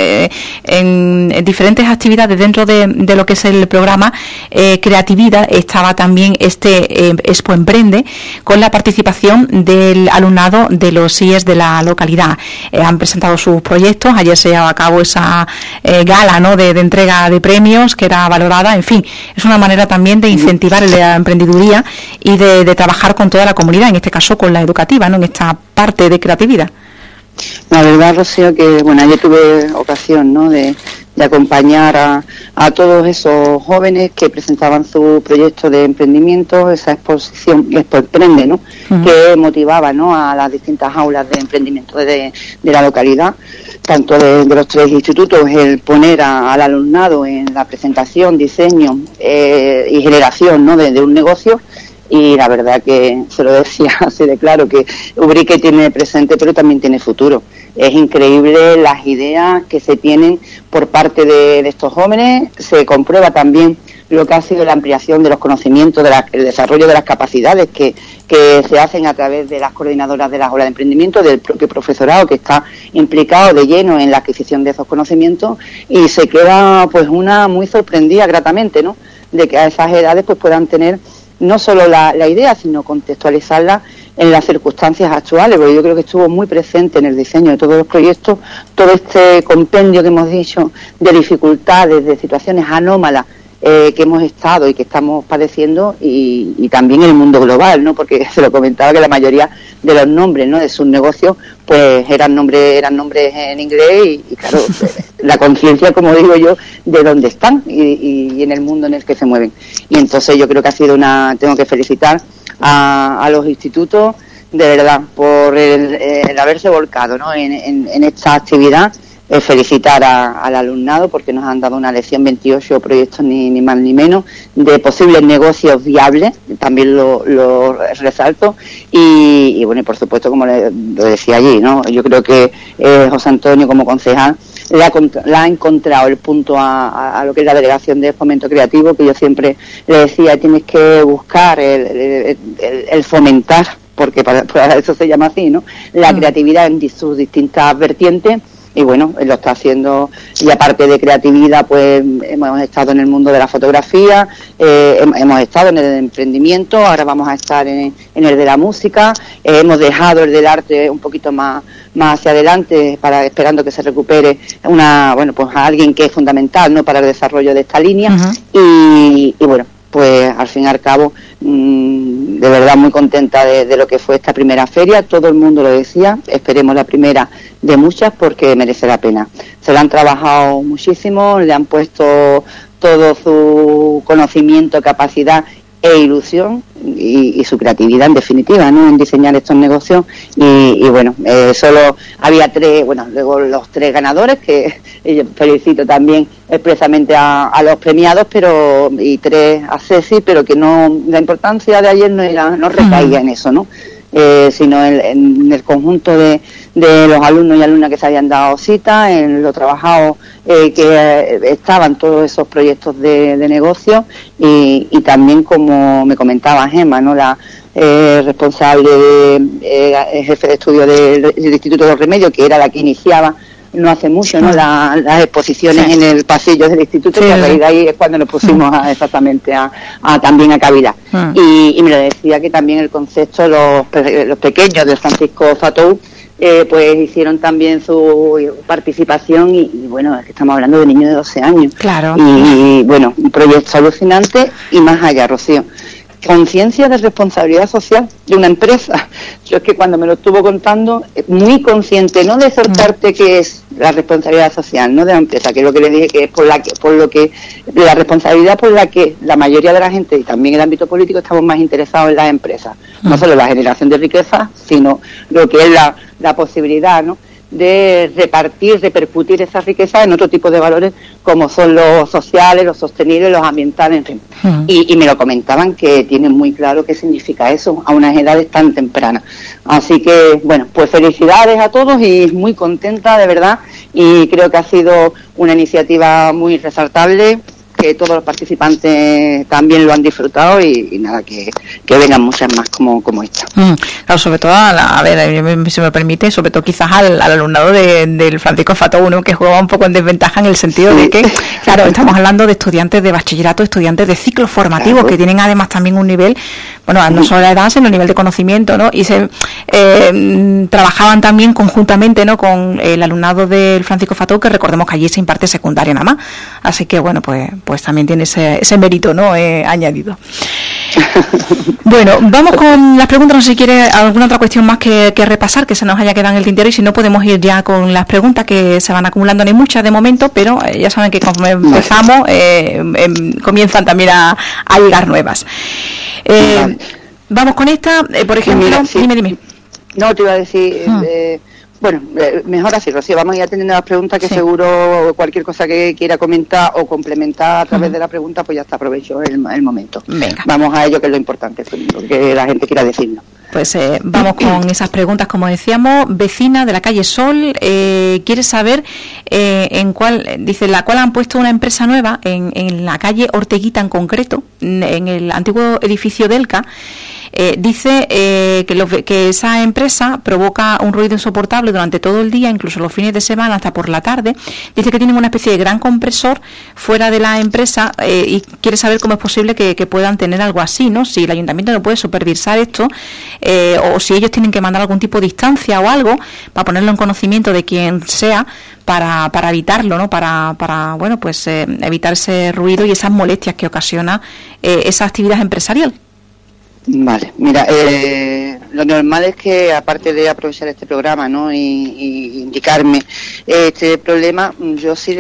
en diferentes actividades dentro de lo que es el programa Creatividad. Estaba también este Expo Emprende, con la participación del alumnado de los IES de la localidad. Han presentado sus proyectos. Ayer se llevaba a cabo esa gala, ¿no?, de entrega de premios, que era valorada. En fin, es una manera también de incentivar la emprendeduría y de trabajar con toda la comunidad, en este caso con la educativa, ¿no?, en esta parte de creatividad. La verdad, Rocío, que bueno, ayer tuve ocasión, ¿no?, de acompañar a todos esos jóvenes que presentaban su proyecto de emprendimiento, esa exposición Expo Emprende, ¿no?, que motivaba, ¿no?, a las distintas aulas de emprendimiento de la localidad, tanto de los 3 institutos, el poner al alumnado en la presentación, diseño y generación, ¿no?, de un negocio. Y la verdad que se lo decía así de claro, que Ubrique tiene presente pero también tiene futuro. Es increíble las ideas que se tienen por parte de estos jóvenes. Se comprueba también lo que ha sido la ampliación de los conocimientos, el desarrollo de las capacidades que se hacen a través de las coordinadoras de las aulas de emprendimiento, del propio profesorado que está implicado de lleno en la adquisición de esos conocimientos, y se queda pues una muy sorprendida gratamente, ¿no?, de que a esas edades pues puedan tener no solo la idea, sino contextualizarla en las circunstancias actuales, porque yo creo que estuvo muy presente en el diseño de todos los proyectos, todo este compendio que hemos dicho de dificultades, de situaciones anómalas que hemos estado y que estamos padeciendo, y también en el mundo global, ¿no?, porque se lo comentaba que la mayoría de los nombres, ¿no?, de sus negocios pues eran nombres en inglés, y claro, la conciencia, como digo yo, de dónde están y en el mundo en el que se mueven. Y entonces yo creo que ha sido tengo que felicitar a los institutos, de verdad, por el haberse volcado, ¿no?, en esta actividad. Felicitar al alumnado, porque nos han dado una lección, 28 proyectos ni más ni menos, de posibles negocios viables, también lo resalto, y bueno, y por supuesto, como lo decía allí, ¿no?, yo creo que José Antonio, como concejal, le ha encontrado el punto a lo que es la delegación de fomento creativo, que yo siempre le decía, tienes que buscar el fomentar, porque para eso se llama así, ¿no?, la creatividad en sus distintas vertientes. Y bueno, lo está haciendo, y aparte de creatividad, pues hemos estado en el mundo de la fotografía, hemos estado en el de ahora vamos a estar en el de la música, hemos dejado el del arte un poquito más hacia adelante, esperando que se recupere pues a alguien que es fundamental, ¿no?, para el desarrollo de esta línea. Y bueno, pues al fin y al cabo, de verdad muy contenta de lo que fue esta primera feria. Todo el mundo lo decía, esperemos la primera de muchas, porque merece la pena. Se lo han trabajado muchísimo, le han puesto todo su conocimiento, capacidad e ilusión y su creatividad, en definitiva, ¿no?, en diseñar estos negocios. Y bueno, solo había 3, luego los 3 ganadores, que yo felicito también expresamente a los premiados, y 3 a Ceci, pero que no, la importancia de ayer no recaía en eso, ¿no?, sino en el conjunto de los alumnos y alumnas que se habían dado cita, en lo trabajado que estaban todos esos proyectos de negocio, y también, como me comentaba Gemma, ¿no?, la responsable, jefe de estudio del Instituto de los Remedios, que era la que iniciaba no hace mucho, ¿no?, las exposiciones en el pasillo del instituto, que a raíz de ahí es cuando nos pusimos exactamente también a cavilar. Y me lo decía, que también el concepto, los pequeños de Francisco Fatou, pues hicieron también su participación, y bueno, es que estamos hablando de niños de 12 años. Claro. Y bueno, un proyecto alucinante, y más allá, Rocío. Conciencia de responsabilidad social de una empresa. Yo es que cuando me lo estuvo contando, muy consciente, no de soltarte que es la responsabilidad social, no de la empresa, que es lo que le dije, que es la responsabilidad por la que la mayoría de la gente, y también el ámbito político, estamos más interesados en las empresas, no solo la generación de riqueza, sino lo que es la posibilidad, ¿no?, de repercutir esa riqueza en otro tipo de valores como son los sociales, los sostenibles, los ambientales, en fin. Y me lo comentaban que tienen muy claro qué significa eso a unas edades tan tempranas. Así que, bueno, pues felicidades a todos y muy contenta, de verdad, y creo que ha sido una iniciativa muy resaltable, que todos los participantes también lo han disfrutado y nada, que vengan muchas más como esta. Claro, sobre todo, a ver, si me permite, sobre todo quizás al alumnado del Francisco Fató, uno que juega un poco en desventaja en el sentido de que, claro, estamos hablando de estudiantes de bachillerato, estudiantes de ciclos formativos, que tienen además también un nivel, bueno, no solo la edad, sino el nivel de conocimiento, ¿no? Y se trabajaban también conjuntamente, ¿no?, con el alumnado del Francisco Fató, que recordemos que allí se imparte secundaria nada más. Así que, bueno, pues también tiene ese mérito, ¿no?, añadido. Bueno, vamos con las preguntas. No sé si quiere alguna otra cuestión más que repasar, que se nos haya quedado en el tintero, y si no podemos ir ya con las preguntas que se van acumulando. No hay muchas de momento, pero ya saben que como empezamos comienzan también a llegar nuevas. Vamos con esta, por ejemplo. Mira, sí. Dime. No, te iba a decir... Bueno, mejor así, Rocío, vamos ya teniendo las preguntas, que seguro cualquier cosa que quiera comentar o complementar a través de la pregunta, pues ya está, aprovecho el momento. Venga. Vamos a ello, que es lo importante, lo que la gente quiera decirnos. Pues vamos con esas preguntas, como decíamos. Vecina de la calle Sol quiere saber en cuál, dice, la cual han puesto una empresa nueva en la calle Orteguita en concreto, en el antiguo edificio Delca. Dice que esa empresa provoca un ruido insoportable durante todo el día, incluso los fines de semana hasta por la tarde. Dice que tienen una especie de gran compresor fuera de la empresa y quiere saber cómo es posible que puedan tener algo así, ¿no? Si el ayuntamiento no puede supervisar esto, o si ellos tienen que mandar algún tipo de instancia o algo para ponerlo en conocimiento de quien sea, para evitarlo, ¿no? Para bueno, pues evitar ese ruido y esas molestias que ocasiona esa actividad empresarial. Vale, mira, lo normal es que, aparte de aprovechar este programa, ¿no?, y indicarme este problema, yo sí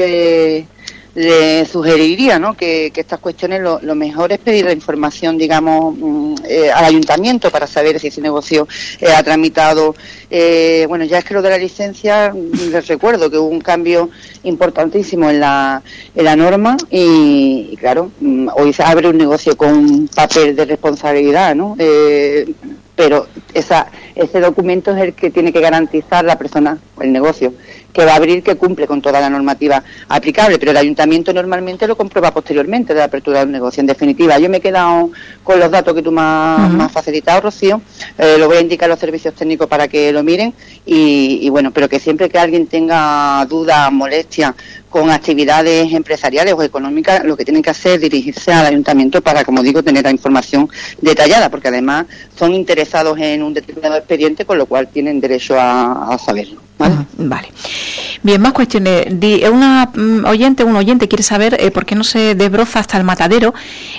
le sugeriría, ¿no?, que estas cuestiones lo mejor es pedir la información, digamos, al ayuntamiento para saber si ese negocio ha tramitado. Bueno, ya es que lo de la licencia, les recuerdo que hubo un cambio importantísimo en la norma y claro, hoy se abre un negocio con un papel de responsabilidad, ¿no? Pero ese documento es el que tiene que garantizar la persona, el negocio, que va a abrir, que cumple con toda la normativa aplicable, pero el ayuntamiento normalmente lo comprueba posteriormente de la apertura de un negocio. En definitiva, yo me he quedado con los datos que tú me has facilitado, Rocío. Lo voy a indicar a los servicios técnicos para que lo miren y bueno, pero que siempre que alguien tenga dudas, molestias con actividades empresariales o económicas, lo que tienen que hacer es dirigirse al ayuntamiento para, como digo, tener la información detallada, porque además son interesados en un determinado expediente, con lo cual tienen derecho a saberlo. Vale. Bien, más cuestiones. Un oyente quiere saber por qué no se desbroza hasta el matadero,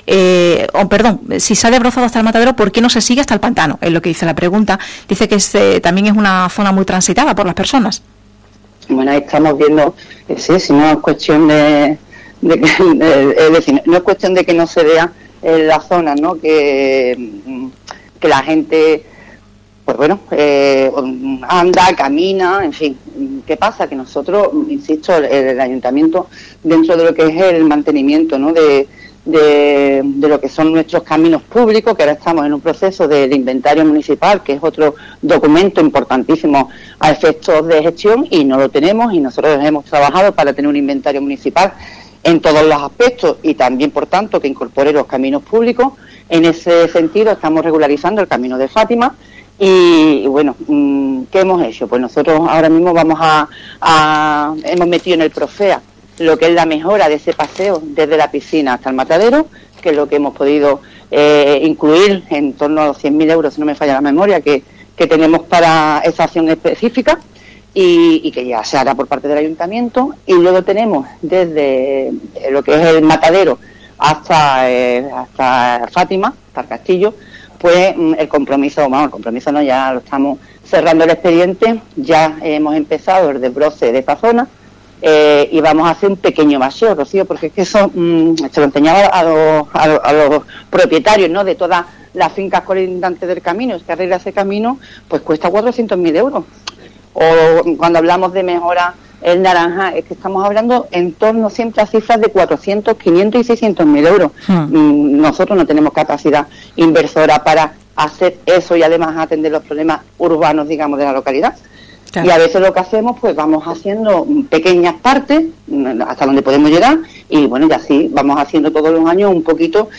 si se ha desbrozado hasta el matadero, ¿por qué no se sigue hasta el pantano? Es lo que dice la pregunta. Dice que también es una zona muy transitada por las personas. Bueno, ahí estamos viendo, si no es cuestión es decir, no es cuestión de que no se vea en la zona, ¿no?, que la gente, pues bueno, anda, camina, en fin. ¿Qué pasa? Que nosotros, insisto, el ayuntamiento, dentro de lo que es el mantenimiento, ¿no?, de lo que son nuestros caminos públicos, que ahora estamos en un proceso de inventario municipal, que es otro documento importantísimo a efectos de gestión, y no lo tenemos, y nosotros hemos trabajado para tener un inventario municipal en todos los aspectos y también, por tanto, que incorpore los caminos públicos. En ese sentido estamos regularizando el camino de Fátima y bueno, ¿qué hemos hecho? Pues nosotros ahora mismo hemos metido en el Profea lo que es la mejora de ese paseo desde la piscina hasta el matadero, que es lo que hemos podido incluir en torno a los 100.000 euros, si no me falla la memoria, que tenemos para esa acción específica y que ya se hará por parte del ayuntamiento. Y luego tenemos desde lo que es el matadero hasta Fátima, hasta el castillo, pues el compromiso no, ya lo estamos cerrando el expediente, ya hemos empezado el desbroce de esa zona. Y vamos a hacer un pequeño vacío, Rocío, porque es que eso se lo enseñaba a los propietarios, ¿no?, de todas las fincas colindantes del camino. Es que arreglar ese camino pues cuesta 400.000 euros. o cuando hablamos de mejora el naranja, es que estamos hablando en torno siempre a cifras de 400, 500 y 600.000 euros. Nosotros no tenemos capacidad inversora para hacer eso y además atender los problemas urbanos, digamos, de la localidad. Claro. Y a veces lo que hacemos, pues vamos haciendo pequeñas partes hasta donde podemos llegar y bueno, y así vamos haciendo todos los años un poquito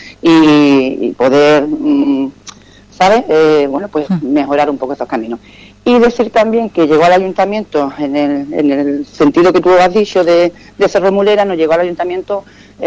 y poder, ¿sabes? Mejorar un poco estos caminos. Y decir también que llegó al ayuntamiento, en el sentido que tú has dicho de Cerro Mulera, nos llegó al ayuntamiento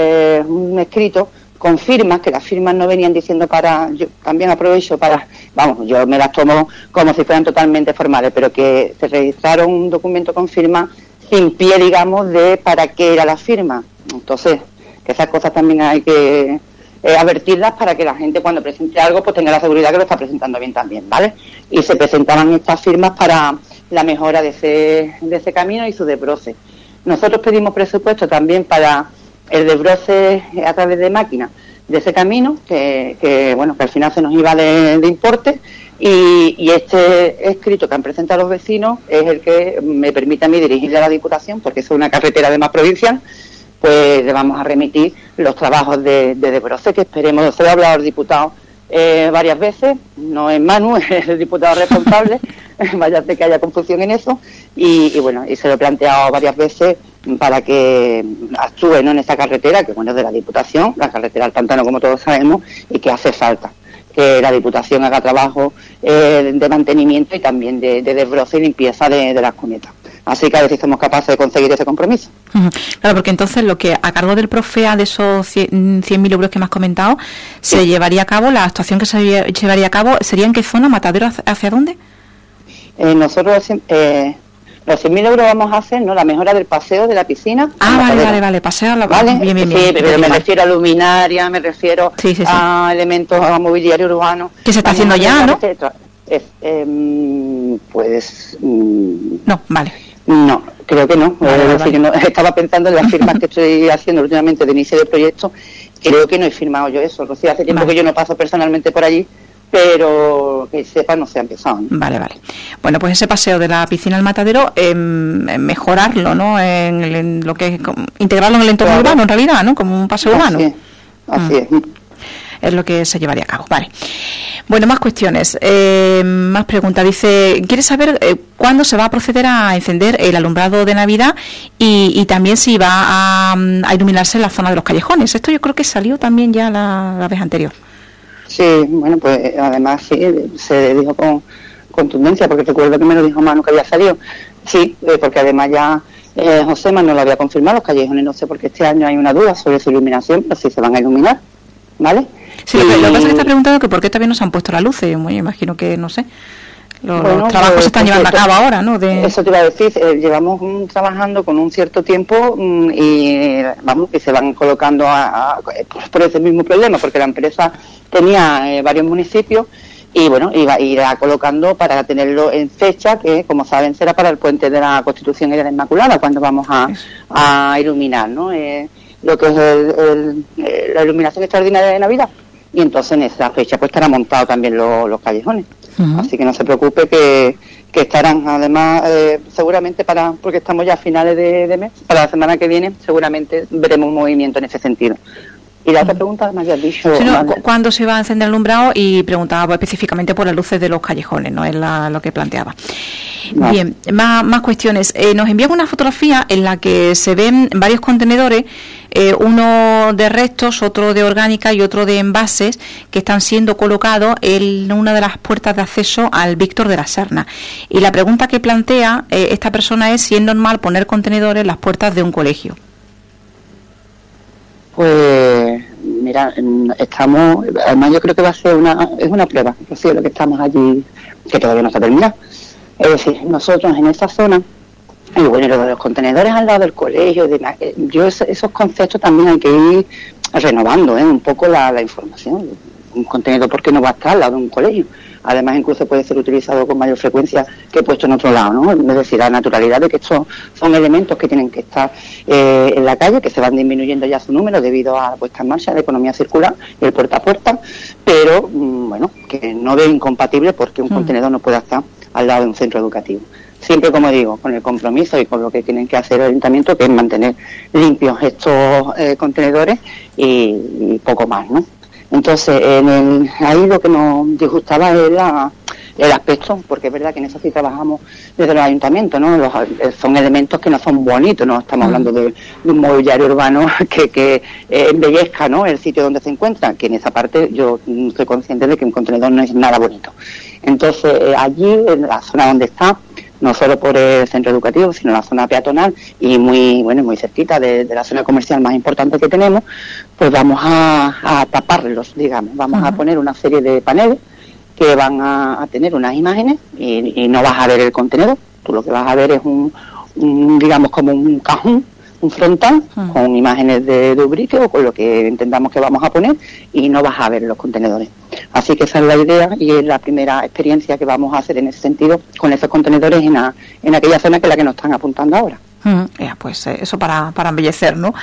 un escrito con firmas, que las firmas no venían diciendo yo también aprovecho para, yo me las tomo como si fueran totalmente formales, pero que se registraron un documento con firma sin pie, digamos, de para qué era la firma. Entonces, que esas cosas también hay que advertirlas para que la gente cuando presente algo pues tenga la seguridad que lo está presentando bien también, ¿vale? Y se presentaban estas firmas para la mejora de ese camino y su desbroce. Nosotros pedimos presupuesto también para el desbroce a través de máquinas de ese camino, que al final se nos iba de importe, y este escrito que han presentado los vecinos es el que me permite a mí dirigirle a la Diputación, porque es una carretera además provincial, pues le vamos a remitir los trabajos de desbroce, que esperemos. Se lo ha hablado el diputado varias veces, no es Manu, es el diputado responsable, vaya a ser que haya confusión en eso, y se lo he planteado varias veces para que actúe en esta carretera, que es de la Diputación, la carretera al pantano, como todos sabemos, y que hace falta que la Diputación haga trabajo de mantenimiento y también de desbroce y limpieza de las cunetas. Así que a ver si somos capaces de conseguir ese compromiso. Claro, porque entonces lo que a cargo del Profea, de esos 100.000 euros que me has comentado, se llevaría a cabo, la actuación que se llevaría a cabo, ¿sería en qué zona? ¿Matadero hacia dónde? Nosotros los 100.000 euros vamos a hacer, ¿no? La mejora del paseo de la piscina. Vale, paseo. ¿Vale? Bien. Sí, pero me refiero a luminaria, me refiero a elementos, a mobiliario urbano. Que se está haciendo ya, ¿no? No, vale. No, creo que no. Estaba pensando en las firmas que estoy haciendo últimamente de inicio de proyecto. Creo que no he firmado yo eso. Rocío, hace tiempo que yo no paso personalmente por allí, pero que sepa no se ha empezado, ¿no? Vale. Bueno, pues ese paseo de la piscina al Matadero, mejorarlo, ¿no? En lo que es, integrarlo en el entorno urbano, en realidad, ¿no? Como un paseo urbano. Así es. Es lo que se llevaría a cabo. Vale. Bueno, más cuestiones, más preguntas. Dice, quiere saber cuándo se va a proceder a encender el alumbrado de Navidad y también si va a iluminarse la zona de los callejones. Esto yo creo que salió también ya la vez anterior. Sí, pues además sí, se dijo con contundencia, porque recuerdo que me lo dijo Manu que había salido. Sí, porque además ya José Manuel lo había confirmado, los callejones, no sé por qué este año hay una duda sobre su iluminación, pero sí se van a iluminar, ¿vale? Sí, lo que pasa es que está preguntando que por qué todavía no se han puesto las luces. Yo imagino que, no sé, los trabajos se están llevando a cabo ahora, ¿no? Eso te iba a decir, llevamos trabajando con un cierto tiempo y se van colocando por ese mismo problema, porque la empresa tenía varios municipios y irá colocando para tenerlo en fecha, que como saben será para el puente de la Constitución y de la Inmaculada, cuando vamos a iluminar, ¿no? Lo que es la iluminación extraordinaria de Navidad. Y entonces en esa fecha pues estarán montados también los callejones. Así que no se preocupe que estarán además seguramente porque estamos ya a finales de mes, para la semana que viene seguramente veremos un movimiento en ese sentido. Y la otra pregunta me habías dicho... Sí, ¿cuándo se va a encender el alumbrado? Y preguntaba específicamente por las luces de los callejones, ¿no? Es lo que planteaba. Vale. Bien, más cuestiones. Nos envían una fotografía en la que se ven varios contenedores, uno de restos, otro de orgánica y otro de envases, que están siendo colocados en una de las puertas de acceso al Víctor de la Serna. Y la pregunta que plantea esta persona es si es normal poner contenedores en las puertas de un colegio. Pues mira, estamos, además yo creo que va a ser una prueba, lo que estamos allí, que todavía no está terminado. Es decir, nosotros en esa zona, y lo de los contenedores al lado del colegio, esos conceptos también hay que ir renovando un poco la información. Un contenedor, ¿por qué no va a estar al lado de un colegio? Además, incluso puede ser utilizado con mayor frecuencia que puesto en otro lado, ¿no? Es decir, la naturalidad de que estos son elementos que tienen que estar en la calle, que se van disminuyendo ya su número debido a la puesta en marcha de la economía circular y el puerta a puerta, pero, que no veo incompatible porque un contenedor no pueda estar al lado de un centro educativo. siempre, como digo, con el compromiso y con lo que tienen que hacer el ayuntamiento, que es mantener limpios estos contenedores y poco más, ¿no? Entonces, ahí lo que nos disgustaba es el aspecto, porque es verdad que en eso sí trabajamos desde los ayuntamientos, ¿no? Son elementos que no son bonitos, no estamos hablando de un mobiliario urbano que embellezca, ¿no?, el sitio donde se encuentra, que en esa parte yo soy consciente de que un contenedor no es nada bonito. Entonces, allí, en la zona donde está, no solo por el centro educativo, sino la zona peatonal y muy cerquita de la zona comercial más importante que tenemos, pues vamos a taparlos, digamos. Vamos a poner una serie de paneles que van a tener unas imágenes y no vas a ver el contenedor. Tú lo que vas a ver es digamos, como un cajón, un frontal, con imágenes de Ubrique o con lo que entendamos que vamos a poner, y no vas a ver los contenedores. Así que esa es la idea y es la primera experiencia que vamos a hacer en ese sentido con esos contenedores en aquella zona que es la que nos están apuntando ahora. Pues eso para embellecer, ¿no?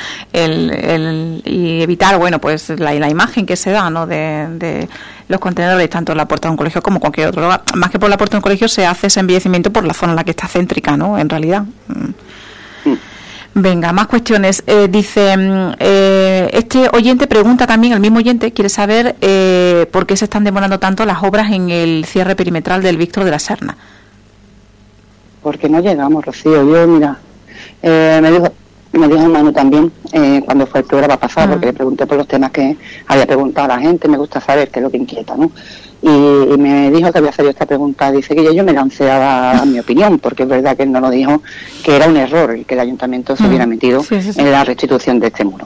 Y evitar, bueno, pues la imagen que se da, ¿no?, de los contenedores, tanto en la puerta de un colegio como cualquier otro lugar. Más que por la puerta de un colegio, se hace ese embellecimiento por la zona en la que está céntrica, ¿no?, en realidad. Venga, más cuestiones. Dice, este oyente pregunta también, el mismo oyente quiere saber por qué se están demorando tanto las obras en el cierre perimetral del Víctor de la Serna. Porque no llegamos, Rocío. Yo, mira, me dijo Manu también cuando fue el programa pasado, porque le pregunté por los temas que había preguntado a la gente. Me gusta saber qué es lo que inquieta, ¿no? Y me dijo que había salido esta pregunta. Dice que yo me lancé a dar mi opinión, porque es verdad que él no lo dijo, que era un error y que el ayuntamiento se hubiera metido en la restitución de este muro.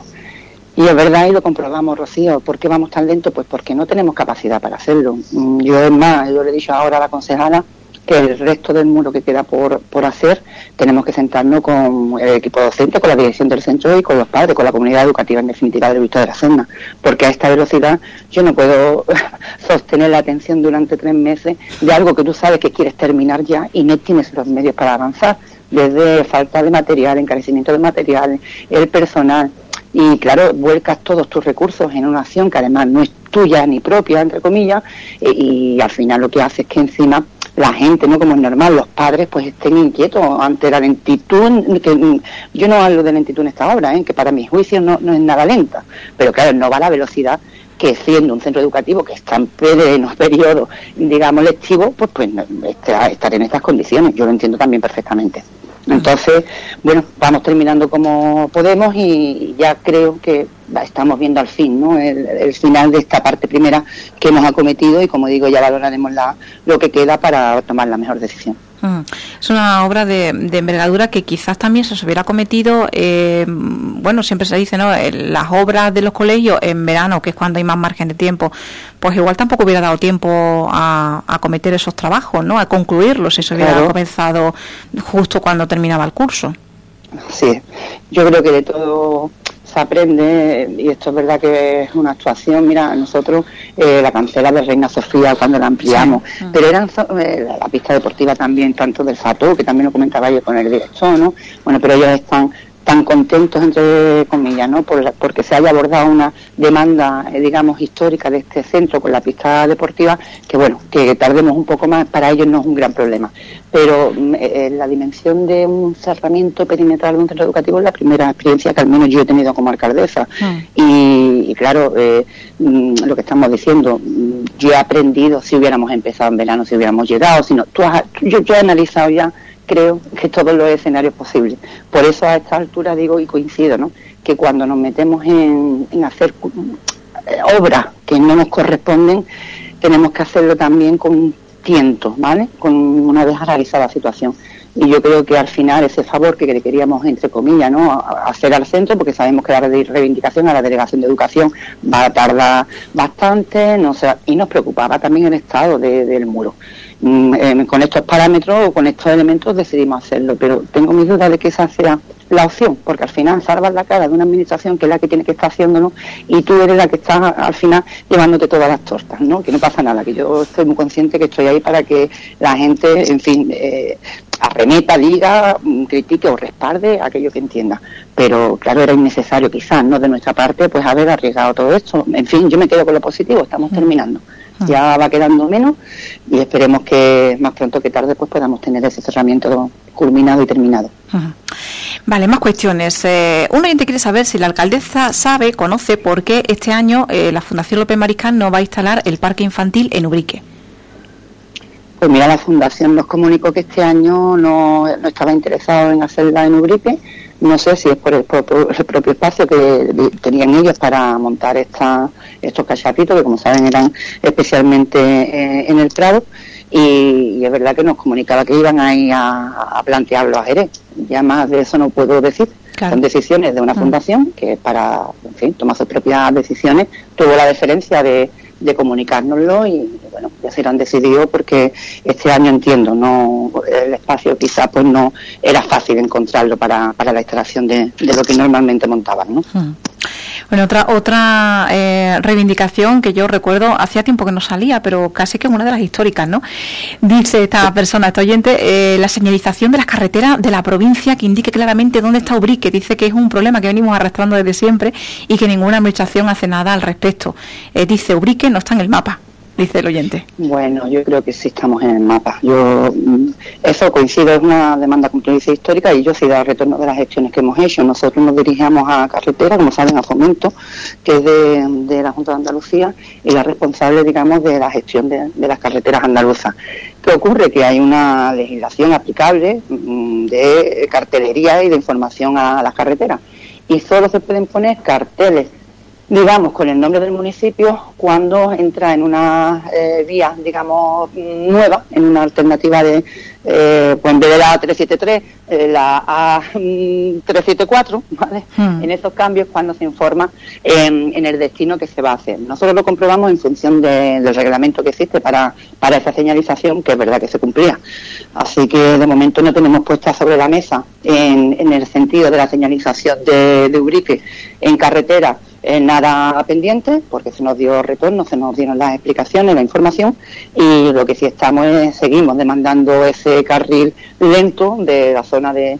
Y es verdad, y lo comprobamos, Rocío. ¿Por qué vamos tan lento? Pues porque no tenemos capacidad para hacerlo. Yo le he dicho ahora a la concejala que el resto del muro que queda por hacer tenemos que sentarnos con el equipo docente, con la dirección del centro y con los padres, con la comunidad educativa, en definitiva, del Víctor de la Serna, porque a esta velocidad yo no puedo sostener la atención durante 3 meses de algo que tú sabes que quieres terminar ya y no tienes los medios para avanzar, desde falta de material, encarecimiento de material, el personal. Y claro, vuelcas todos tus recursos en una acción que además no es tuya ni propia, entre comillas, y al final lo que hace es que encima la gente, no como es normal, los padres pues estén inquietos ante la lentitud, que yo no hablo de lentitud en esta obra, que para mi juicio no es nada lenta, pero claro, no va a la velocidad que siendo un centro educativo que está en pleno periodo, digamos, lectivo, pues estar en estas condiciones. Yo lo entiendo también perfectamente. Entonces, bueno, vamos terminando como podemos y ya creo que estamos viendo al fin, ¿no?, el final de esta parte primera que hemos acometido y, como digo, ya valoraremos lo que queda para tomar la mejor decisión. Es una obra de envergadura que quizás también se hubiera cometido, bueno, siempre se dice, ¿no?, las obras de los colegios en verano, que es cuando hay más margen de tiempo, pues igual tampoco hubiera dado tiempo a cometer esos trabajos, ¿no?, a concluirlos, si se hubiera comenzado justo cuando terminaba el curso. Sí, yo creo que de todo se aprende, y esto es verdad que es una actuación. Mira, nosotros la cancela de Reina Sofía cuando la ampliamos, pero eran la pista deportiva también, tanto del FATO, que también lo comentaba yo con el director, ¿no? Bueno, pero ellos están tan contentos, entre comillas, ¿no?, porque se haya abordado una demanda, digamos, histórica de este centro con la pista deportiva, que bueno, que tardemos un poco más, para ellos no es un gran problema. Pero la dimensión de un cerramiento perimetral de un centro educativo es la primera experiencia que al menos yo he tenido como alcaldesa. Y claro, lo que estamos diciendo, yo he aprendido, si hubiéramos empezado en verano, si hubiéramos llegado, yo he analizado ya, creo que todos los escenarios posibles. Por eso a esta altura digo y coincido, ¿no?, que cuando nos metemos en hacer obras que no nos corresponden, tenemos que hacerlo también con tiento, ¿vale?, con una vez analizada la situación. Y yo creo que al final ese favor que queríamos, entre comillas, ¿no?, hacer al centro, porque sabemos que la reivindicación a la Delegación de Educación va a tardar bastante, y nos preocupaba también el estado del muro. Con estos parámetros o con estos elementos decidimos hacerlo, pero tengo mis dudas de que esa sea la opción, porque al final salvas la cara de una administración que es la que tiene que estar haciéndolo y tú eres la que está al final llevándote todas las tortas, ¿no?, que no pasa nada, que yo estoy muy consciente que estoy ahí para que la gente, en fin, arremeta, diga, critique o respalde aquello que entienda. Pero claro, era innecesario quizás, ¿no?, de nuestra parte, pues haber arriesgado todo esto. En fin, yo me quedo con lo positivo, estamos terminando. Ya va quedando menos y esperemos que más pronto que tarde pues podamos tener ese cerramiento culminado y terminado. Vale, más cuestiones. Un oyente quiere saber si la alcaldesa conoce por qué este año la Fundación López Mariscal no va a instalar el parque infantil en Ubrique. Pues mira, la Fundación nos comunicó que este año no estaba interesado en hacerla en Ubrique. No sé si es por el propio espacio que tenían ellos para montar estos cacharritos, que como saben eran especialmente en el Prado, y es verdad que nos comunicaba que iban ahí a plantearlo a Jerez. Ya más de eso no puedo decir. Claro. Son decisiones de una fundación que para, en fin, tomar sus propias decisiones tuvo la deferencia de comunicárnoslo y bueno, ya se han decidido porque este año entiendo, no el espacio quizás pues no era fácil encontrarlo para la instalación de lo que normalmente montaban, ¿no? Bueno, otra reivindicación que yo recuerdo, hacía tiempo que no salía, pero casi que una de las históricas, ¿no? Dice esta persona, este oyente, la señalización de las carreteras de la provincia que indique claramente dónde está Ubrique. Dice que es un problema que venimos arrastrando desde siempre y que ninguna administración hace nada al respecto. Dice, Ubrique no está en el mapa, dice el oyente. Bueno, yo creo que sí estamos en el mapa. Eso coincide, es una demanda, como tú dices, histórica, y yo sí da retorno de las gestiones que hemos hecho. Nosotros nos dirigimos a carretera, como saben, a Fomento, que es de la Junta de Andalucía, y la responsable, digamos, de la gestión de las carreteras andaluzas. ¿Qué ocurre? Que hay una legislación aplicable de cartelería y de información a las carreteras, y solo se pueden poner carteles, digamos, con el nombre del municipio cuando entra en una vía, digamos, nueva, en una alternativa de, pues en vez de la A373, la A374, ¿vale? En esos cambios cuando se informa en el destino que se va a hacer. Nosotros lo comprobamos en función del reglamento que existe para esa señalización, que es verdad que se cumplía. Así que de momento no tenemos puesta sobre la mesa en el sentido de la señalización de Ubrique en carretera, nada pendiente, porque se nos dio retorno, se nos dieron las explicaciones, la información, y lo que sí estamos es, seguimos demandando ese carril lento de la zona de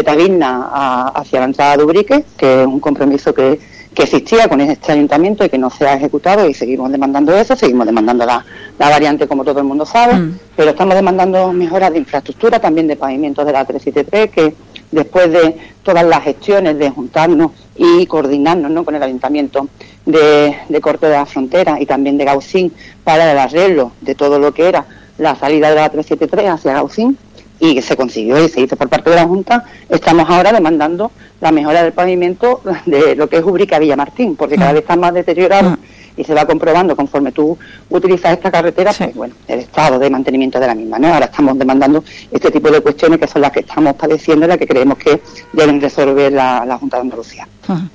Taberna hacia la entrada de Ubrique, que es un compromiso que existía con este ayuntamiento y que no se ha ejecutado, y seguimos demandando eso, seguimos demandando la variante, como todo el mundo sabe, pero estamos demandando mejoras de infraestructura, también de pavimento de la 373, que después de todas las gestiones de juntarnos y coordinarnos, ¿no?, con el ayuntamiento de Corte de la Frontera y también de Gaucín para el arreglo de todo lo que era la salida de la 373 hacia Gaucín, y que se consiguió y se hizo por parte de la Junta, estamos ahora demandando la mejora del pavimento de lo que es Ubrique a Villamartín, porque cada vez está más deteriorado y se va comprobando conforme tú utilizas esta carretera, pues bueno, el estado de mantenimiento de la misma, ¿no? Ahora estamos demandando este tipo de cuestiones que son las que estamos padeciendo y las que creemos que deben resolver la Junta de Andalucía.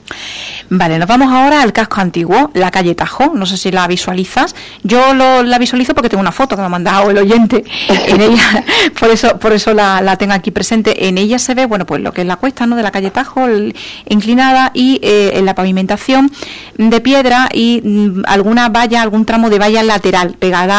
Vale, nos vamos ahora al casco antiguo, la calle Tajo, no sé si la visualizas. Yo la visualizo porque tengo una foto que me ha mandado el oyente, en ella, por eso la tengo aquí presente. En ella se ve, bueno, pues lo que es la cuesta, ¿no?, de la calle Tajo, inclinada, y en la pavimentación de piedra y alguna valla, algún tramo de valla lateral pegada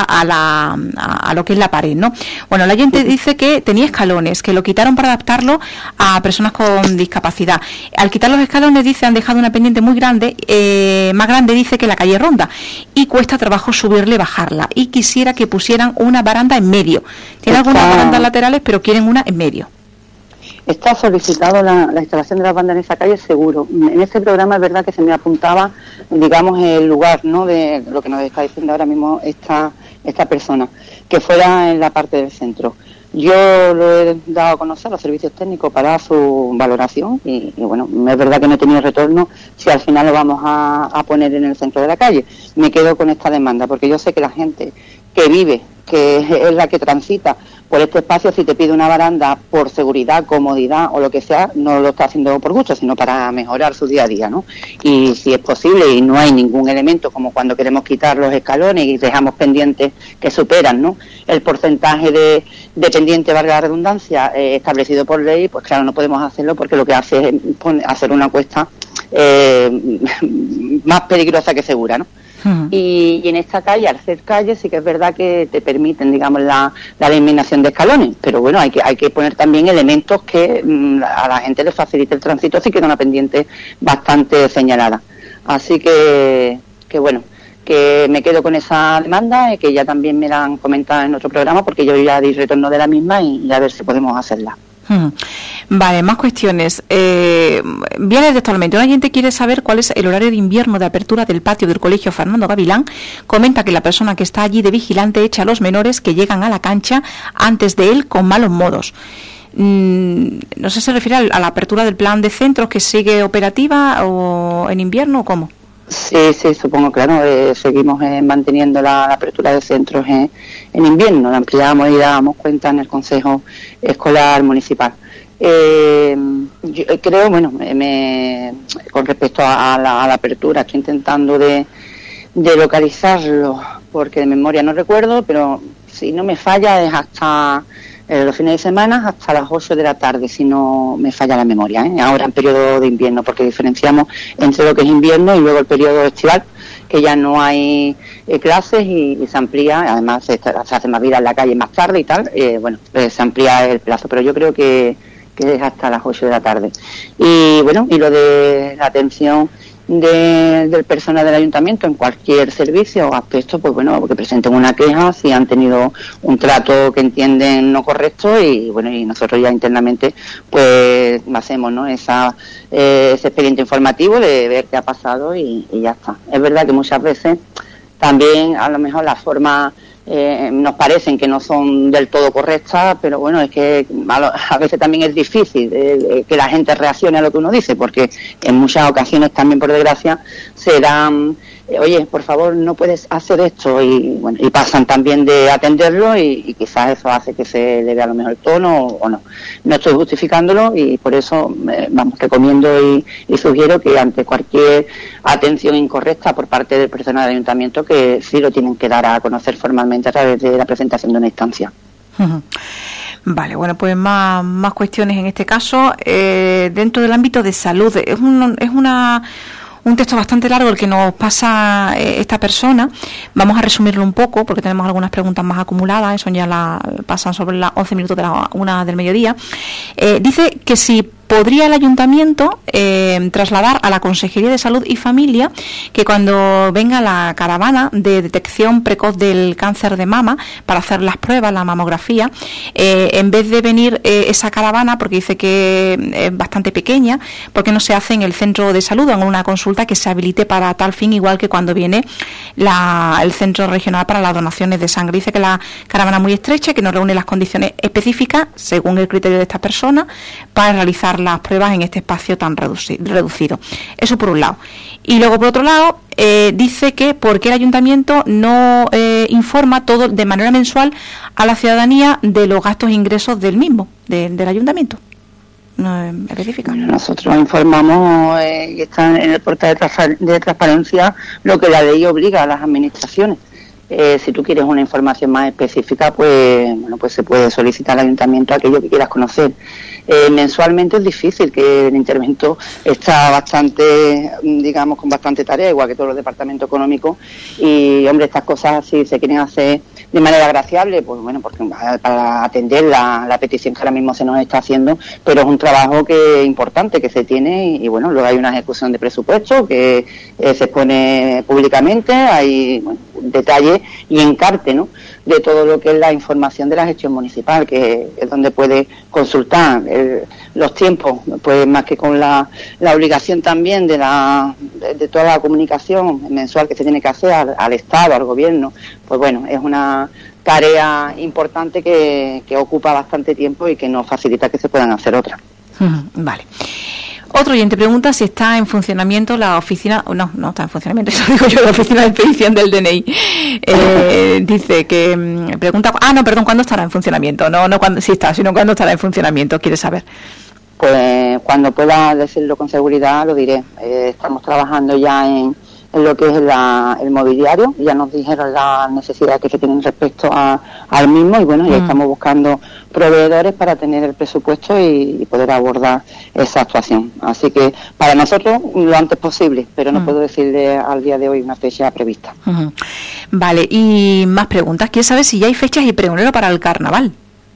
a lo que es la pared, ¿no? Bueno, la oyente dice que tenía escalones, que lo quitaron para adaptarlo a personas con discapacidad. Al quitar los escalones, dice, han dejado una pendiente muy grande, más grande, dice, que la calle Ronda, y cuesta trabajo subirla y bajarla, y quisiera que pusieran una baranda en medio. Tiene algunas barandas laterales, pero quieren una en medio. Está solicitado la instalación de las bandas en esa calle, seguro. En este programa es verdad que se me apuntaba, digamos, el lugar, ¿no?, de lo que nos está diciendo ahora mismo esta persona, que fuera en la parte del centro. Yo lo he dado a conocer a los servicios técnicos para su valoración y bueno, es verdad que no he tenido retorno si al final lo vamos a poner en el centro de la calle. Me quedo con esta demanda porque yo sé que la gente que vive, que es la que transita por este espacio, si te pide una baranda por seguridad, comodidad o lo que sea, no lo está haciendo por gusto, sino para mejorar su día a día, ¿no? Y si es posible y no hay ningún elemento, como cuando queremos quitar los escalones y dejamos pendientes que superan, ¿no?, el porcentaje de pendiente, valga la redundancia, establecido por ley, pues claro, no podemos hacerlo porque lo que hace es hacer una cuesta más peligrosa que segura, ¿no? Y en esta calle, al ser calle, sí que es verdad que te permiten, digamos, la eliminación de escalones, pero bueno, hay que poner también elementos que a la gente le facilite el tránsito, así que es una pendiente bastante señalada. Así que bueno, que me quedo con esa demanda, que ya también me la han comentado en otro programa, porque yo ya di retorno de la misma y a ver si podemos hacerla. Vale, más cuestiones. Viene textualmente. Un oyente quiere saber cuál es el horario de invierno de apertura del patio del Colegio Fernando Gavilán. Comenta que la persona que está allí de vigilante echa a los menores que llegan a la cancha antes de él con malos modos. No sé si se refiere a la apertura del plan de centros, que sigue operativa o en invierno o cómo. Sí, supongo, claro. Seguimos manteniendo la apertura de centros en invierno. La ampliamos y dábamos cuenta en el Consejo Escolar Municipal. Yo creo, bueno, con respecto a la apertura, estoy intentando de localizarlo, porque de memoria no recuerdo, pero si no me falla es hasta los fines de semana hasta las 8 de la tarde, si no me falla la memoria, ahora en periodo de invierno, porque diferenciamos entre lo que es invierno y luego el periodo estival, que ya no hay clases y se amplía, además se hace más vida en la calle más tarde y tal, se amplía el plazo, pero yo creo que es hasta las 8 de la tarde. Y bueno, y lo de la atención del personal del ayuntamiento en cualquier servicio o aspecto, pues bueno, que presenten una queja si han tenido un trato que entienden no correcto, y bueno, y nosotros ya internamente pues hacemos, ¿no?, ese expediente informativo de ver qué ha pasado y ya está. Es verdad que muchas veces también a lo mejor la forma nos parecen que no son del todo correctas, pero bueno, es que a veces también es difícil que la gente reaccione a lo que uno dice, porque en muchas ocasiones también, por desgracia, se dan oye, por favor, no puedes hacer esto, y bueno, y pasan también de atenderlo, y quizás eso hace que se le vea a lo mejor el tono o no. No estoy justificándolo, y por eso recomiendo y sugiero que ante cualquier atención incorrecta por parte del personal del ayuntamiento, que sí lo tienen que dar a conocer formalmente a través de la presentación de una instancia. Vale, bueno, pues más cuestiones en este caso. Dentro del ámbito de salud, es un texto bastante largo el que nos pasa esta persona. Vamos a resumirlo un poco porque tenemos algunas preguntas más acumuladas. Eso ya pasan sobre las 11 minutos de la 1 del mediodía. Dice que si podría el ayuntamiento trasladar a la Consejería de Salud y Familia que cuando venga la caravana de detección precoz del cáncer de mama para hacer las pruebas, la mamografía, en vez de venir esa caravana, porque dice que es bastante pequeña, porque no se hace en el centro de salud o en una consulta que se habilite para tal fin, igual que cuando viene el centro regional para las donaciones de sangre. Dice que la caravana es muy estrecha, que no reúne las condiciones específicas según el criterio de esta persona para realizar las pruebas en este espacio tan reducido. Eso por un lado. Y luego por otro lado dice que por qué el ayuntamiento no informa todo de manera mensual a la ciudadanía de los gastos e ingresos del mismo, del ayuntamiento. No especifica. Bueno, nosotros informamos y está en el portal de transparencia lo que la ley obliga a las administraciones. Si tú quieres una información más específica, pues se puede solicitar al ayuntamiento aquello que quieras conocer. Mensualmente es difícil, que el intervento está bastante, digamos, con bastante tarea, igual que todos los departamentos económicos, y hombre, estas cosas si se quieren hacer de manera graciable, pues bueno, porque para atender la petición que ahora mismo se nos está haciendo, pero es un trabajo importante que se tiene, y bueno, luego hay una ejecución de presupuesto que se expone públicamente, hay detalles y encarte, ¿no?, de todo lo que es la información de la gestión municipal, que es donde puede consultar los tiempos, pues más que con la obligación también de toda la comunicación mensual que se tiene que hacer al Estado, al Gobierno. Pues bueno, es una tarea importante que ocupa bastante tiempo y que nos facilita que se puedan hacer otras. Vale. Otro oyente pregunta si está en funcionamiento la oficina. No está en funcionamiento, eso digo yo, la oficina de expedición del DNI. Dice que pregunta. ¿Cuándo estará en funcionamiento? No cuándo sí está, sino cuándo estará en funcionamiento, quiere saber. Pues cuando pueda decirlo con seguridad lo diré. Estamos trabajando ya en en lo que es el mobiliario. Ya nos dijeron las necesidades que se tienen respecto al mismo y bueno, ya estamos buscando proveedores para tener el presupuesto y poder abordar esa actuación. Así que para nosotros lo antes posible, pero no puedo decirle al día de hoy una fecha prevista. Vale, y más preguntas. ¿Quién sabe si ya hay fechas y pregonero para el carnaval?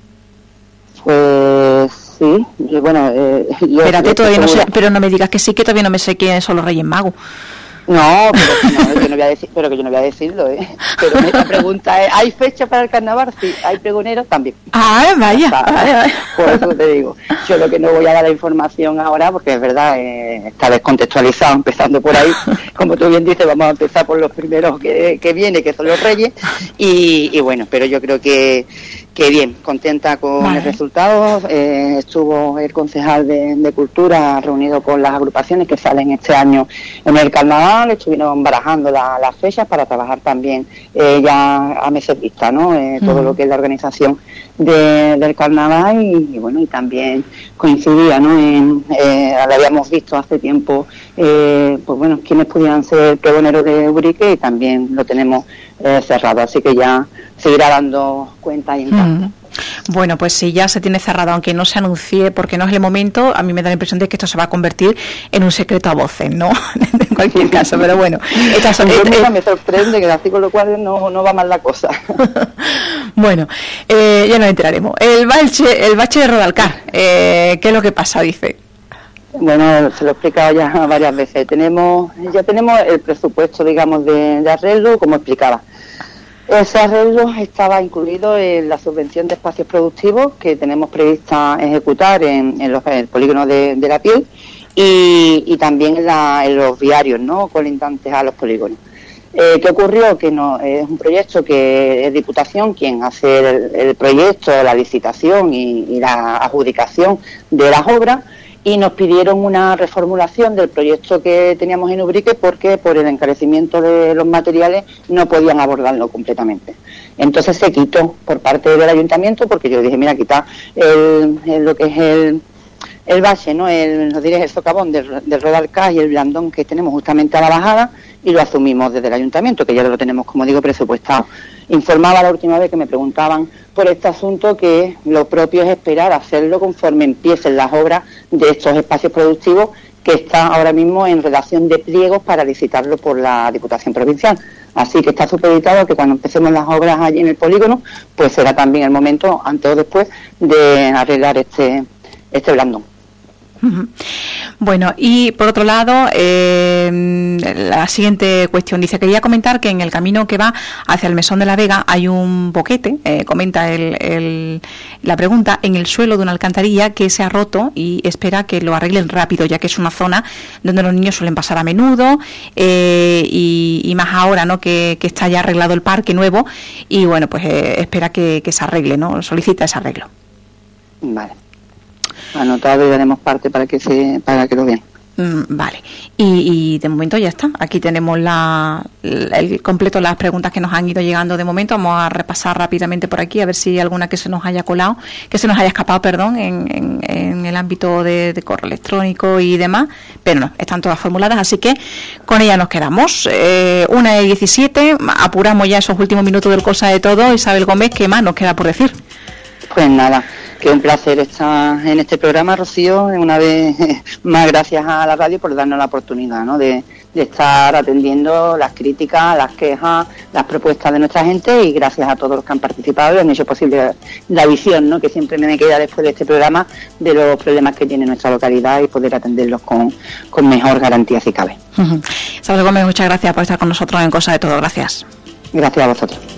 Pues sí, bueno... Espérate, todavía no sé, pero no me digas que sí, que todavía no me sé quiénes son los Reyes Magos. No, pero que no voy a decir, pero que yo no voy a decirlo, ¿eh? Pero esta pregunta es, ¿hay fecha para el carnaval? Sí, ¿hay pregoneros? También. Ah, vaya. Por eso te digo, yo lo que no voy a dar la información ahora, porque es verdad, está descontextualizado, empezando por ahí, como tú bien dices, vamos a empezar por los primeros que viene, que son los Reyes, y bueno, pero yo creo que bien, contenta con el resultado. Estuvo el concejal de Cultura reunido con las agrupaciones que salen este año en el carnaval, estuvieron barajando las fechas para trabajar también ya a meses vista, ¿no? Todo lo que es la organización del carnaval y bueno, y también coincidía, ¿no? Lo habíamos visto hace tiempo, pues bueno, quienes pudieran ser pregoneros de Ubrique y también lo tenemos cerrado, así que ya seguirá dando cuenta y encanto. Bueno, pues si ya se tiene cerrado, aunque no se anuncie porque no es el momento, a mí me da la impresión de que esto se va a convertir en un secreto a voces, ¿no? En cualquier caso, pero bueno. Me sorprende que así con lo cual no va mal la cosa. Bueno, ya nos enteraremos. El bache de Rodalcar, ¿qué es lo que pasa? Dice. Bueno, se lo he explicado ya varias veces. Ya tenemos el presupuesto, digamos, de arreglo, como explicaba. Ese arreglo estaba incluido en la subvención de espacios productivos que tenemos prevista ejecutar en el polígono de la Piel y también en los viarios, ¿no?, colindantes a los polígonos. ¿Qué ocurrió? Que no es un proyecto que es Diputación quien hace el proyecto, la licitación y la adjudicación de las obras, y nos pidieron una reformulación del proyecto que teníamos en Ubrique porque por el encarecimiento de los materiales no podían abordarlo completamente. Entonces se quitó por parte del ayuntamiento porque yo dije, mira, quita lo que es el bache, ¿no? El socavón del Rodalcar y el blandón que tenemos justamente a la bajada y lo asumimos desde el ayuntamiento, que ya lo tenemos, como digo, presupuestado. Informaba la última vez que me preguntaban por este asunto que lo propio es esperar a hacerlo conforme empiecen las obras de estos espacios productivos que está ahora mismo en redacción de pliegos para licitarlo por la Diputación Provincial. Así que está supeditado a que cuando empecemos las obras allí en el polígono, pues será también el momento, antes o después, de arreglar este blandón. Bueno, y por otro lado, la siguiente cuestión dice, quería comentar que en el camino que va hacia el Mesón de la Vega hay un boquete, comenta la pregunta, en el suelo de una alcantarilla que se ha roto y espera que lo arreglen rápido, ya que es una zona donde los niños suelen pasar a menudo y más ahora, ¿no?, que está ya arreglado el parque nuevo y bueno, pues espera que se arregle, ¿no?, solicita ese arreglo. Vale. Anotado y daremos parte para que lo vean. Vale, y de momento ya está. Aquí tenemos el completo las preguntas que nos han ido llegando de momento. Vamos a repasar rápidamente por aquí a ver si hay alguna que se nos haya colado, que se nos haya escapado, perdón, en el ámbito de correo electrónico y demás, pero no, están todas formuladas, así que con ellas nos quedamos. 1:17, apuramos ya esos últimos minutos del Cosa de Todo. Isabel Gómez, ¿qué más nos queda por decir? Pues nada, que un placer estar en este programa, Rocío, una vez más gracias a la radio por darnos la oportunidad, ¿no?, de estar atendiendo las críticas, las quejas, las propuestas de nuestra gente y gracias a todos los que han participado y han hecho posible la visión, ¿no?, que siempre me queda después de este programa de los problemas que tiene nuestra localidad y poder atenderlos con mejor garantía si cabe. Isabel Gómez, muchas gracias por estar con nosotros en Cosa de Todo. Gracias. Gracias a vosotros.